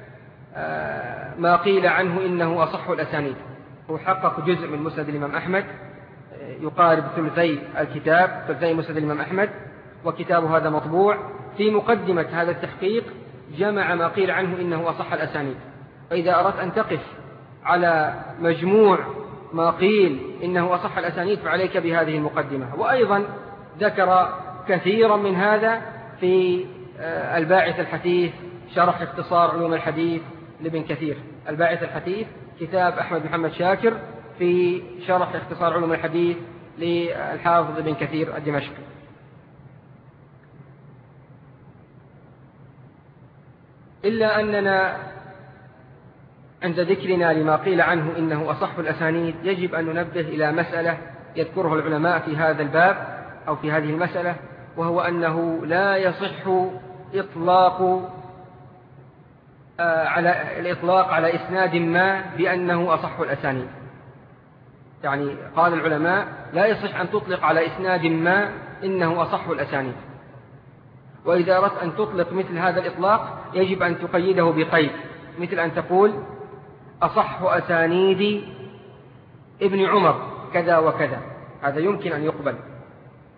ما قيل عنه إنه أصح الأسانيد. هو حقق جزء من مسند الإمام أحمد يقارب ثلثي الكتاب، ثلثي مسند الإمام أحمد، وكتاب هذا مطبوع. في مقدمة هذا التحقيق جمع ما قيل عنه إنه أصح الأسانيد. فإذا أردت أن تقف على مجموع ما قيل إنه أصح الأسانيد فعليك بهذه المقدمة. وأيضا ذكر كثيرا من هذا في الباعث الحثيث، شرح اختصار علوم الحديث لابن كثير. الباعث الحثيث كتاب أحمد محمد شاكر في شرح اختصار علوم الحديث للحافظ ابن كثير الدمشقي. إلا أننا عند ذكرنا لما قيل عنه إنه أصح الأسانيد يجب أن ننبه إلى مسألة يذكرها العلماء في هذا الباب أو في هذه المسألة، وهو أنه لا يصح إطلاق على الإطلاق على إسناد ما بأنه أصح الأسانيد. يعني قال العلماء لا يصح أن تطلق على إسناد ما إنه أصح الأسانيد، وإذا أردت أن تطلق مثل هذا الإطلاق يجب أن تقيده بقيد، مثل أن تقول أصح أسانيد ابن عمر كذا وكذا، هذا يمكن أن يقبل.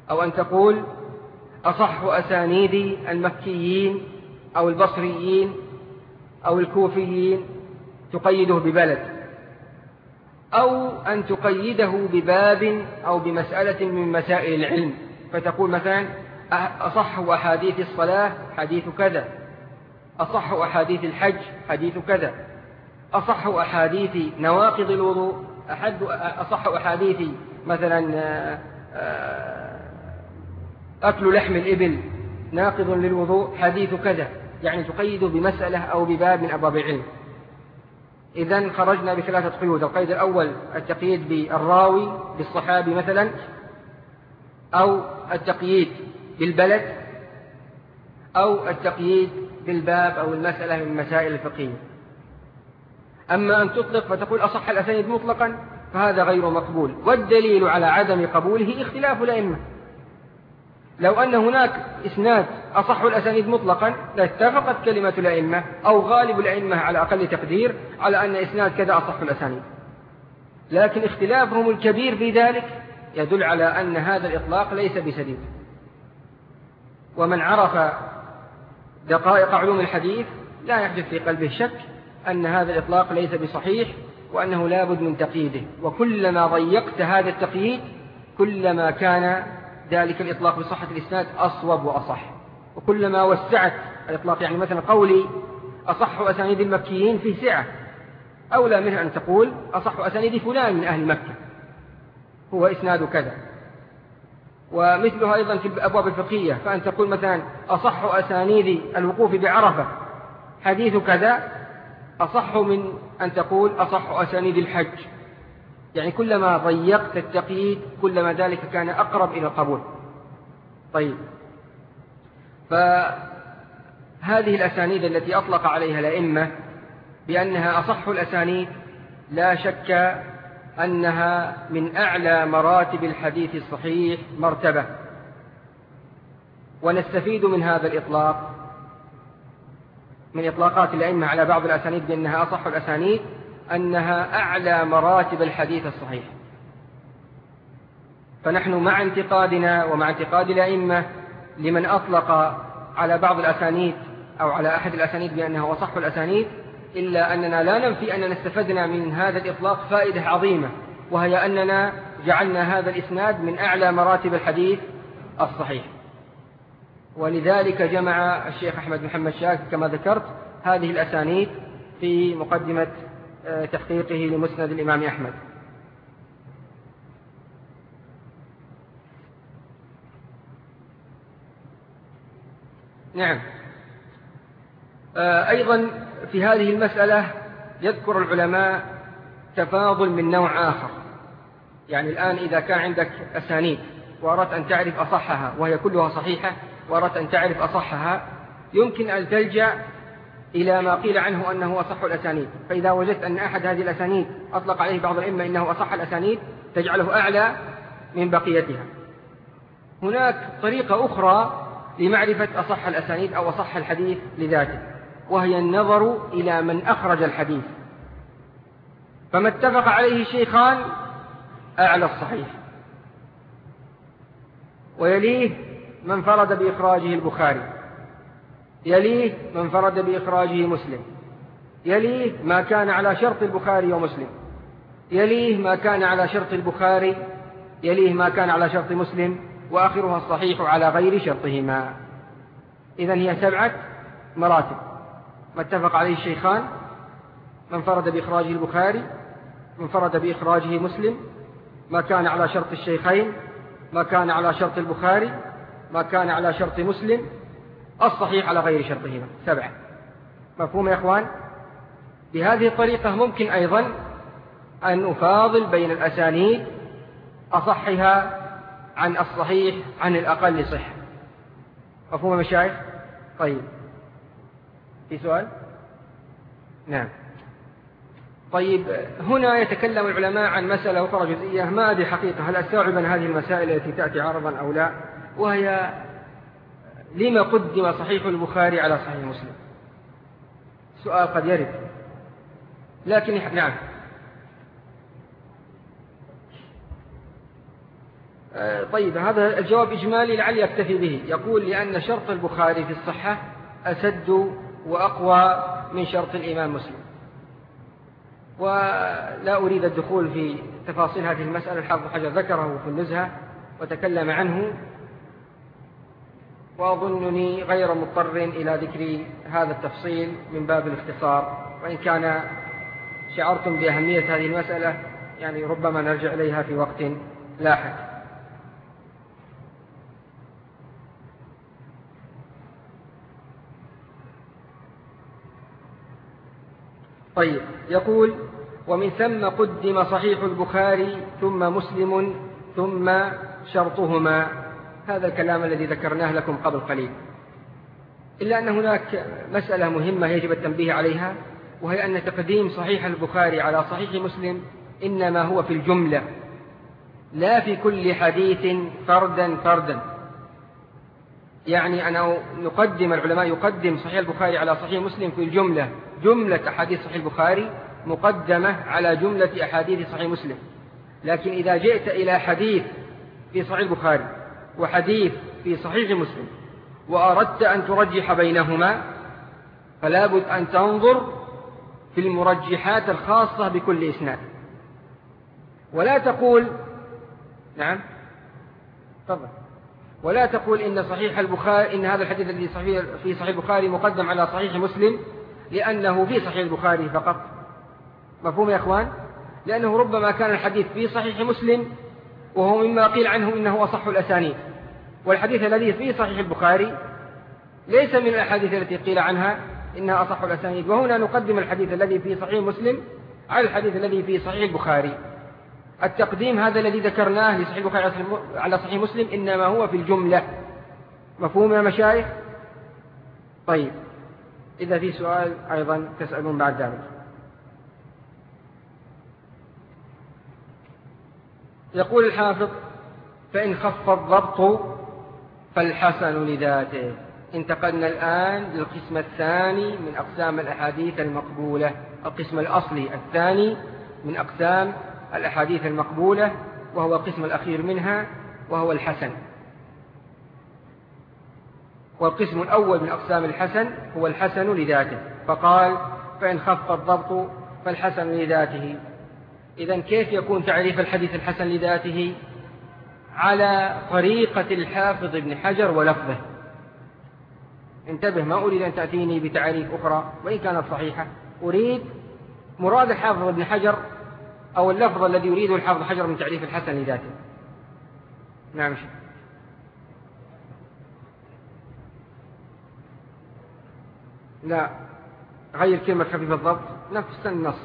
أو أن تقول أصح أسانيد المكيين أو البصريين أو الكوفيين، تقيده ببلد، أو أن تقيده بباب أو بمسألة من مسائل العلم، فتقول مثلا أصح أحاديث الصلاة حديث كذا، أصح أحاديث الحج حديث كذا، أصح أحاديث نواقض الوضوء، أحد أصح أحاديث مثلا أكل لحم الإبل ناقض للوضوء حديث كذا، يعني تقيد بمسألة أو بباب من أبواب العلم. إذن خرجنا بثلاثة قيود: القيد الأول التقييد بالراوي بالصحابي مثلا، أو التقييد بالبلد، أو التقييد بالباب أو المسألة من مسائل الفقهية. أما أن تطلق فتقول أصح الأسانيد مطلقا فهذا غير مقبول، والدليل على عدم قبوله اختلاف الأئمة. لو أن هناك إسناد أصح الأسانيد مطلقا لاتفقت كلمة الأئمة أو غالب الأئمة على أقل تقدير على أن إسناد كذا أصح الأسانيد، لكن اختلافهم الكبير في ذلك يدل على أن هذا الإطلاق ليس بسديد. ومن عرف دقائق علوم الحديث لا يحدث في قلبه شك أن هذا الإطلاق ليس بصحيح، وأنه لا بد من تقييده، وكلما ضيقت هذا التقييد كلما كان ذلك الإطلاق بصحة الإسناد أصوب وأصح. وكلما وسعت الإطلاق، يعني مثلا قولي أصح أسانيد المكيين في سعة، أولى منه أن تقول أصح أسانيد فلان من أهل مكة هو إسناد كذا. ومثلها أيضا في الأبواب الفقهية، فأن تقول مثلا أصح أسانيد الوقوف بعرفة حديث كذا أصح من أن تقول أصح أسانيد الحج. يعني كلما ضيقت التقييد كلما ذلك كان أقرب إلى القبول. طيب، فهذه الأسانيد التي أطلق عليها الأئمة بأنها أصح الأسانيد لا شك أنها من أعلى مراتب الحديث الصحيح مرتبة. ونستفيد من هذا الإطلاق، من إطلاقات الأئمة على بعض الأسانيد بأنها أصح الأسانيد، أنها أعلى مراتب الحديث الصحيح. فنحن مع انتقادنا ومع انتقاد الأئمة لمن أطلق على بعض الأسانيد أو على أحد الأسانيد بأنها أصح الأسانيد، إلا أننا لا ننفي أننا استفدنا من هذا الإطلاق فائدة عظيمة، وهي أننا جعلنا هذا الإسناد من أعلى مراتب الحديث الصحيح. ولذلك جمع الشيخ أحمد محمد شاكر كما ذكرت هذه الأسانيد في مقدمة تحقيقه لمسند الإمام أحمد. نعم. أيضا في هذه المسألة يذكر العلماء تفاضل من نوع آخر. يعني الآن إذا كان عندك أسانيد وأردت أن تعرف أصحها وهي كلها صحيحة، وأردت أن تعرف أصحها، يمكن أن تلجأ إلى ما قيل عنه أنه أصح الأسانيد. فإذا وجدت أن أحد هذه الأسانيد أطلق عليه بعض الأئمة إنه أصح الأسانيد تجعله أعلى من بقيتها. هناك طريقة أخرى لمعرفة أصح الأسانيد أو أصح الحديث لذاته، وهي النظر إلى من أخرج الحديث. فما اتفق عليه الشيخان أعلى الصحيح، ويليه من فرد بإخراجه البخاري، يليه من فرد بإخراجه مسلم، يليه ما كان على شرط البخاري ومسلم، يليه ما كان على شرط البخاري، يليه ما كان على شرط مسلم، وآخرها الصحيح على غير شرطهما. إذن هي سبعة مراتب: ما اتفق عليه الشيخان، من فرد بإخراجه البخاري، من فرد بإخراجه مسلم، ما كان على شرط الشيخين، ما كان على شرط البخاري، ما كان على شرط مسلم، الصحيح على غير شرطهما. سبعة. مفهوم يا إخوان؟ بهذه الطريقة ممكن أيضا أن أفاضل بين الأسانيد أصحها عن الصحيح عن الأقل صحة. مفهوم يا مشايخ؟ طيب، في سؤال؟ نعم. طيب، هنا يتكلم العلماء عن مسألة أخرى جزئية، ما أدري حقيقة هل أستوعب أن هذه المسائل التي تأتي عرضا أو لا، وهي لما قدم صحيح البخاري على صحيح مسلم؟ سؤال قد يرد، لكن نعم. طيب هذا الجواب إجمالي لعلي أكتفي به. يقول لأن شرط البخاري في الصحة أسد وأقوى من شرط الإمام مسلم. ولا أريد الدخول في تفاصيل هذه المسألة، الحافظ حجر ذكره في النزهة وتكلم عنه، وأظنني غير مضطر إلى ذكر هذا التفصيل من باب الاختصار، وإن كان شعرتم بأهمية هذه المسألة يعني ربما نرجع إليها في وقت لاحق. طيب يقول ومن ثم قدم صحيح البخاري ثم مسلم ثم شرطهما. هذا الكلام الذي ذكرناه لكم قبل قليل، إلا أن هناك مسألة مهمة يجب التنبيه عليها، وهي أن تقديم صحيح البخاري على صحيح مسلم إنما هو في الجملة لا في كل حديث فردا فردا. يعني أنا نقدم العلماء يقدم صحيح البخاري على صحيح مسلم في الجملة، جملة أحاديث صحيح البخاري مقدمة على جملة أحاديث صحيح مسلم. لكن إذا جئت إلى حديث في صحيح البخاري وحديث في صحيح مسلم وأردت أن ترجح بينهما، فلا بد أن تنظر في المرجحات الخاصة بكل إسناد، ولا تقول نعم تفضل ولا تقول إن صحيح البخاري إن هذا الحديث الذي صحيح في صحيح البخاري مقدم على صحيح مسلم لأنه في صحيح البخاري فقط. مفهوم يا أخوان؟ لأنه ربما كان الحديث في صحيح مسلم وهو مما قيل عنه إنه أصح الأسانيد، والحديث الذي في صحيح البخاري ليس من الأحاديث التي قيل عنها إنها أصح الأسانيد. وهنا نقدم الحديث الذي في صحيح مسلم على الحديث الذي في صحيح البخاري. التقديم هذا الذي ذكرناه لصحيح البخاري على صحيح مسلم إنما هو في الجملة. مفهوم يا مشايخ؟ طيب إذا في سؤال أيضا تسألون بعد ذلك. يقول الحافظ فإن خف الضبط فالحسن لذاته. انتقلنا الآن للقسم الثاني من أقسام الأحاديث المقبولة، القسم الأصلي الثاني من أقسام الأحاديث المقبولة، وهو القسم الأخير منها وهو الحسن. والقسم الأول من أقسام الحسن هو الحسن لذاته، فقال فإن خف الضبط فالحسن لذاته. إذن كيف يكون تعريف الحديث الحسن لذاته؟ على طريقة الحافظ ابن حجر ولفظه. انتبه، ما أريد أن تأتيني بتعريف أخرى وإن كانت صحيحة، أريد مراد الحافظ ابن حجر أو اللفظ الذي يريده الحافظ حجر من تعريف الحسن لذاته. نعم شيء. لا، غير كلمة خفيف الضبط، نفس النص.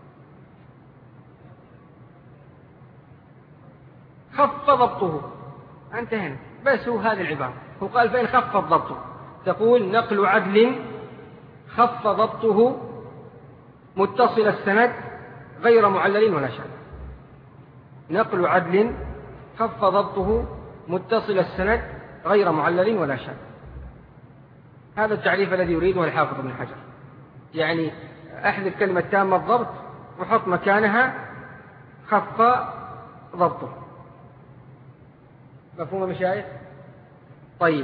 خف ضبطه، انتهينا، بس هو هذه العبارة. هو قال فإن خف الضبط، تقول نقل عدل خف ضبطه متصل السند غير معلل ولا شاذ. نقل عدل خف ضبطه متصل السند غير معلل ولا شاذ. هذا التعريف الذي يريده الحافظ ابن حجر. يعني أحذف كلمة تامة الضبط وحط مكانها خف ضبطه. مفهوم مشايخ؟ طيب،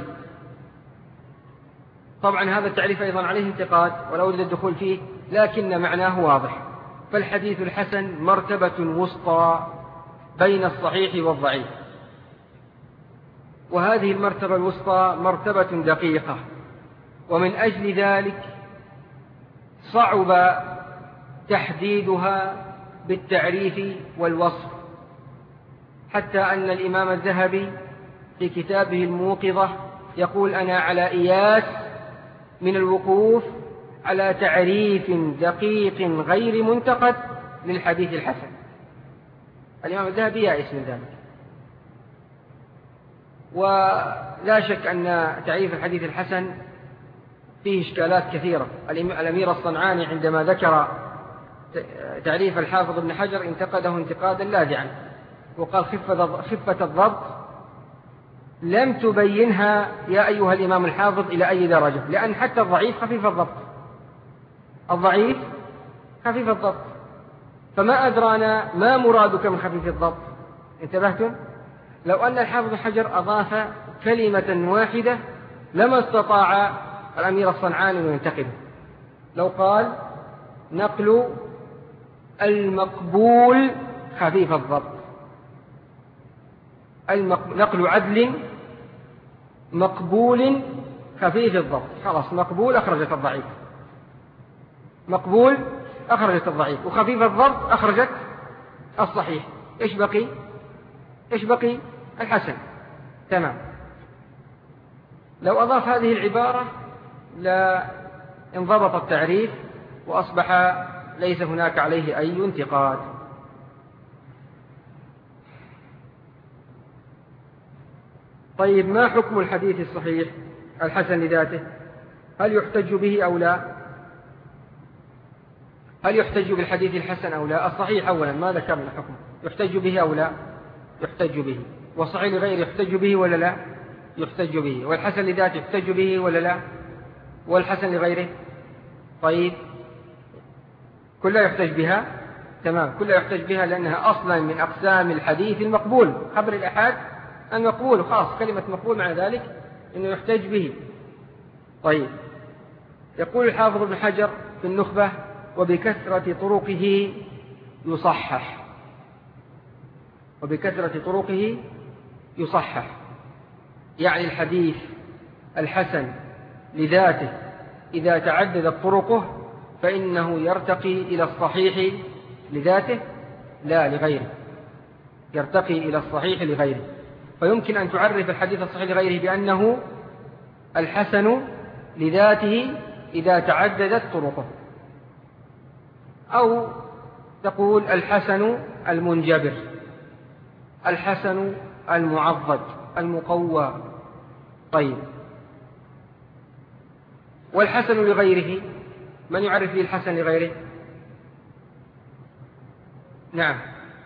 طبعا هذا التعريف أيضا عليه انتقاد ولا أريد الدخول فيه، لكن معناه واضح. فالحديث الحسن مرتبة وسطى بين الصحيح والضعيف، وهذه المرتبة الوسطى مرتبة دقيقة، ومن أجل ذلك صعب تحديدها بالتعريف والوصف، حتى أن الإمام الذهبي في كتابه الموقظة يقول أنا على إياس من الوقوف على تعريف دقيق غير منتقد للحديث الحسن. الإمام الذهبي يائس من ذلك. ولا شك أن تعريف الحديث الحسن فيه إشكالات كثيرة. الأمير الصنعاني عندما ذكر تعريف الحافظ ابن حجر انتقده انتقادا لاذعا، وقال خفة الضبط لم تبينها يا أيها الإمام الحافظ إلى أي درجة، لأن حتى الضعيف خفيف الضبط، الضعيف خفيف الضبط، فما أدرانا ما مرادك من خفيف الضبط. انتبهتم؟ لو أن الحافظ بن حجر أضاف كلمة واحدة لما استطاع الأمير الصنعاني أن ينتقده. لو قال نقل المقبول خفيف الضبط، نقل عدل مقبول خفيف الضبط، خلاص مقبول أخرجت الضعيف، مقبول أخرجت الضعيف، وخفيف الضبط أخرجت الصحيح. إيش بقي؟ إيش بقي؟ الحسن. تمام. لو أضاف هذه العبارة لا انضبط التعريف وأصبح ليس هناك عليه أي انتقاد. طيب، ما حكم الحديث الصحيح الحسن لذاته؟ هل يحتج به أو لا؟ هل يحتج بالحديث الحسن أو لا؟ الصحيح أولا ما ذكرنا الحكم، يحتج به أو لا؟ يحتج به. والصحيح لغيره يحتج به ولا لا؟ يحتج به. والحسن لذاته يحتج به ولا لا؟ والحسن لغيره؟ طيب، كلها يحتج بها. تمام، كلها يحتج بها لأنها أصلا من أقسام الحديث المقبول. خبر الأحاد المقبول، خاص كلمة مقبول مع ذلك أنه يحتج به. طيب، يقول الحافظ ابن حجر في النخبة: وبكثرة طرقه يصحح. وبكثرة طرقه يصحح يعني الحديث الحسن لذاته إذا تعددت طرقه فإنه يرتقي إلى الصحيح لذاته لا لغيره، يرتقي إلى الصحيح لغيره. فيمكن أن تعرف الحديث الصحيح لغيره بأنه الحسن لذاته إذا تعددت طرقه، أو تقول الحسن المنجبر، الحسن المعضد المقوى. طيب، والحسن لغيره من يعرف به الحسن لغيره؟ نعم،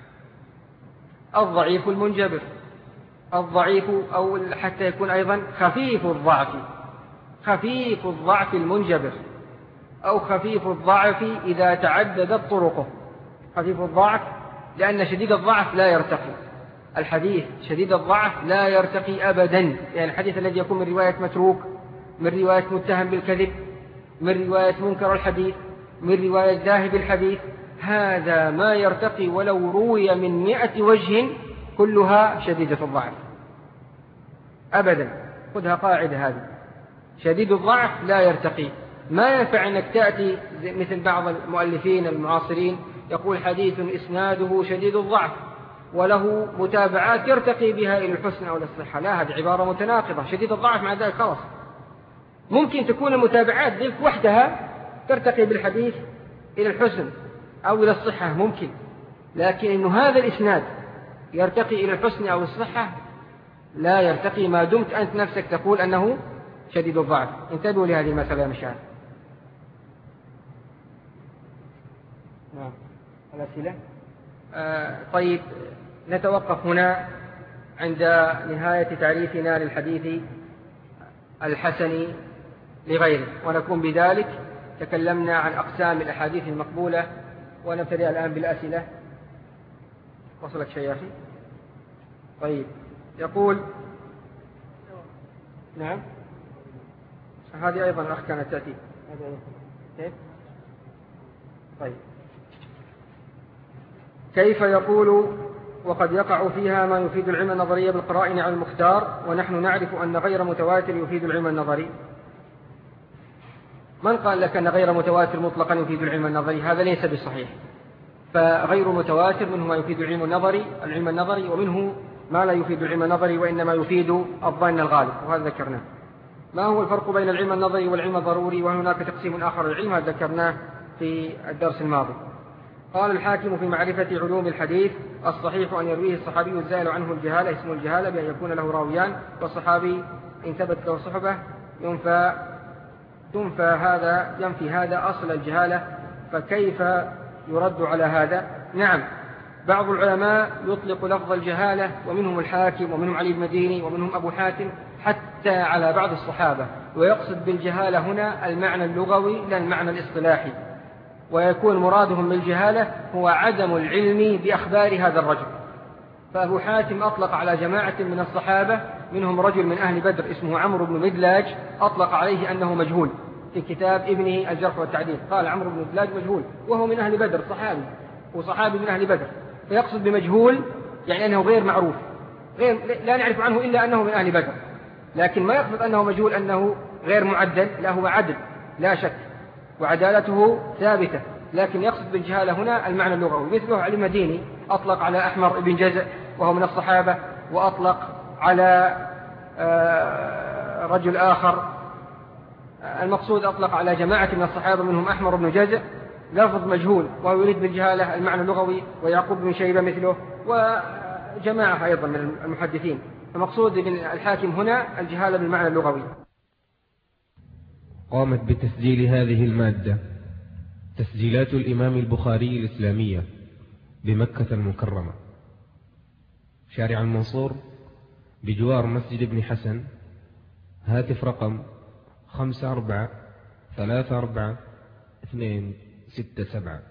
الضعيف المنجبر، الضعيف أو حتى يكون أيضا خفيف الضعف، خفيف الضعف المنجبر، أو خفيف الضعف إذا تعددت طرقه. خفيف الضعف لأن شديد الضعف لا يرتقي، الحديث شديد الضعف لا يرتقي أبدا. يعني الحديث الذي يكون من رواية متروك، من رواية متهم بالكذب، من رواية منكر الحديث، من رواية ذاهب الحديث، هذا ما يرتقي ولو روي من مئة وجه كلها شديدة الضعف أبدا. خذها قاعدة هذه، شديد الضعف لا يرتقي. ما ينفع أنك تأتي مثل بعض المؤلفين المعاصرين يقول حديث إسناده شديد الضعف وله متابعات يرتقي بها إلى الحسن أو الصحة. لا، هذه عبارة متناقضة. شديد الضعف مع ذلك خلاص ممكن تكون المتابعات ذلك وحدها ترتقي بالحديث إلى الحسن أو إلى الصحة ممكن، لكن إنه هذا الإسناد يرتقي إلى الحسن أو الصحة لا يرتقي ما دمت أنت نفسك تقول أنه شديد الضعف. انتبهوا لهذه المسألة يا مشاهد. نعم، الأسئلة. آه طيب، نتوقف هنا عند نهاية تعريفنا للحديث الحسن لغيره، ونكون بذلك تكلمنا عن أقسام الأحاديث المقبولة. ونبتدئ الآن بالأسئلة. وصلك شيء يا أخي؟ طيب، يقول نعم، هذه أيضا الأخ كانت تأتي. كيف؟ طيب، كيف يقول وقد يقع فيها ما يفيد العلم النظري بالقرائن على المختار ونحن نعرف أن غير متواتر يفيد العلم النظري؟ من قال لك أن غير متواتر مطلقا يفيد العلم النظري؟ هذا ليس بصحيح. فغير متواتر منه ما يفيد العلم النظري العلم النظري ومنه ما لا يفيد العلم النظري وإنما يفيد الظن الغالب، وهذا ذكرناه. ما هو الفرق بين العلم النظري والعلم الضروري؟ وهناك تقسيم آخر للعلم، هذا ذكرناه في الدرس الماضي. قال الحاكم في معرفة علوم الحديث: الصحيح أن يرويه الصحابي الزائل عنه الجهالة، اسم الجهالة بأن يكون له راويان، والصحابي إن ثبت له صحبة ينفى تنفى هذا ينفي هذا أصل الجهالة، فكيف يرد على هذا؟ نعم، بعض العلماء يطلق لفظ الجهالة، ومنهم الحاكم ومنهم علي المديني ومنهم أبو حاتم، حتى على بعض الصحابة، ويقصد بالجهالة هنا المعنى اللغوي لا المعنى الاصطلاحي، ويكون مرادهم بالجهالة هو عدم العلم بأخبار هذا الرجل، فأبو حاتم أطلق على جماعة من الصحابة منهم رجل من أهل بدر اسمه عمرو بن مدلاج، أطلق عليه أنه مجهول في كتاب ابنه الجرح والتعديل، قال عمرو بن مدلاج مجهول وهو من أهل بدر، صحابي وصحابي من أهل بدر، فيقصد بمجهول يعني أنه غير معروف، غير لا نعرف عنه إلا أنه من أهل بدر، لكن ما يقصد أنه مجهول أنه غير معدل، لا هو عدل لا شك وعدالته ثابتة، لكن يقصد بالجهالة هنا المعنى اللغوي. مثله علي المديني أطلق على أحمر بن جزء وهو من الصحابة، وأطلق على رجل آخر، المقصود أطلق على جماعة من الصحابة منهم أحمر بن جزء لفظ مجهول وهو يريد بالجهالة المعنى اللغوي، ويعقوب بن شيبة مثله وجماعة أيضا من المحدثين. المقصود ابن الحاكم هنا الجهالة بالمعنى اللغوي. قامت بتسجيل هذه المادة تسجيلات الإمام البخاري الإسلامية بمكة المكرمة، شارع المنصور بجوار مسجد ابن حسن. هاتف رقم خمسة أربعة ثلاثة أربعة اثنين ستة سبعة.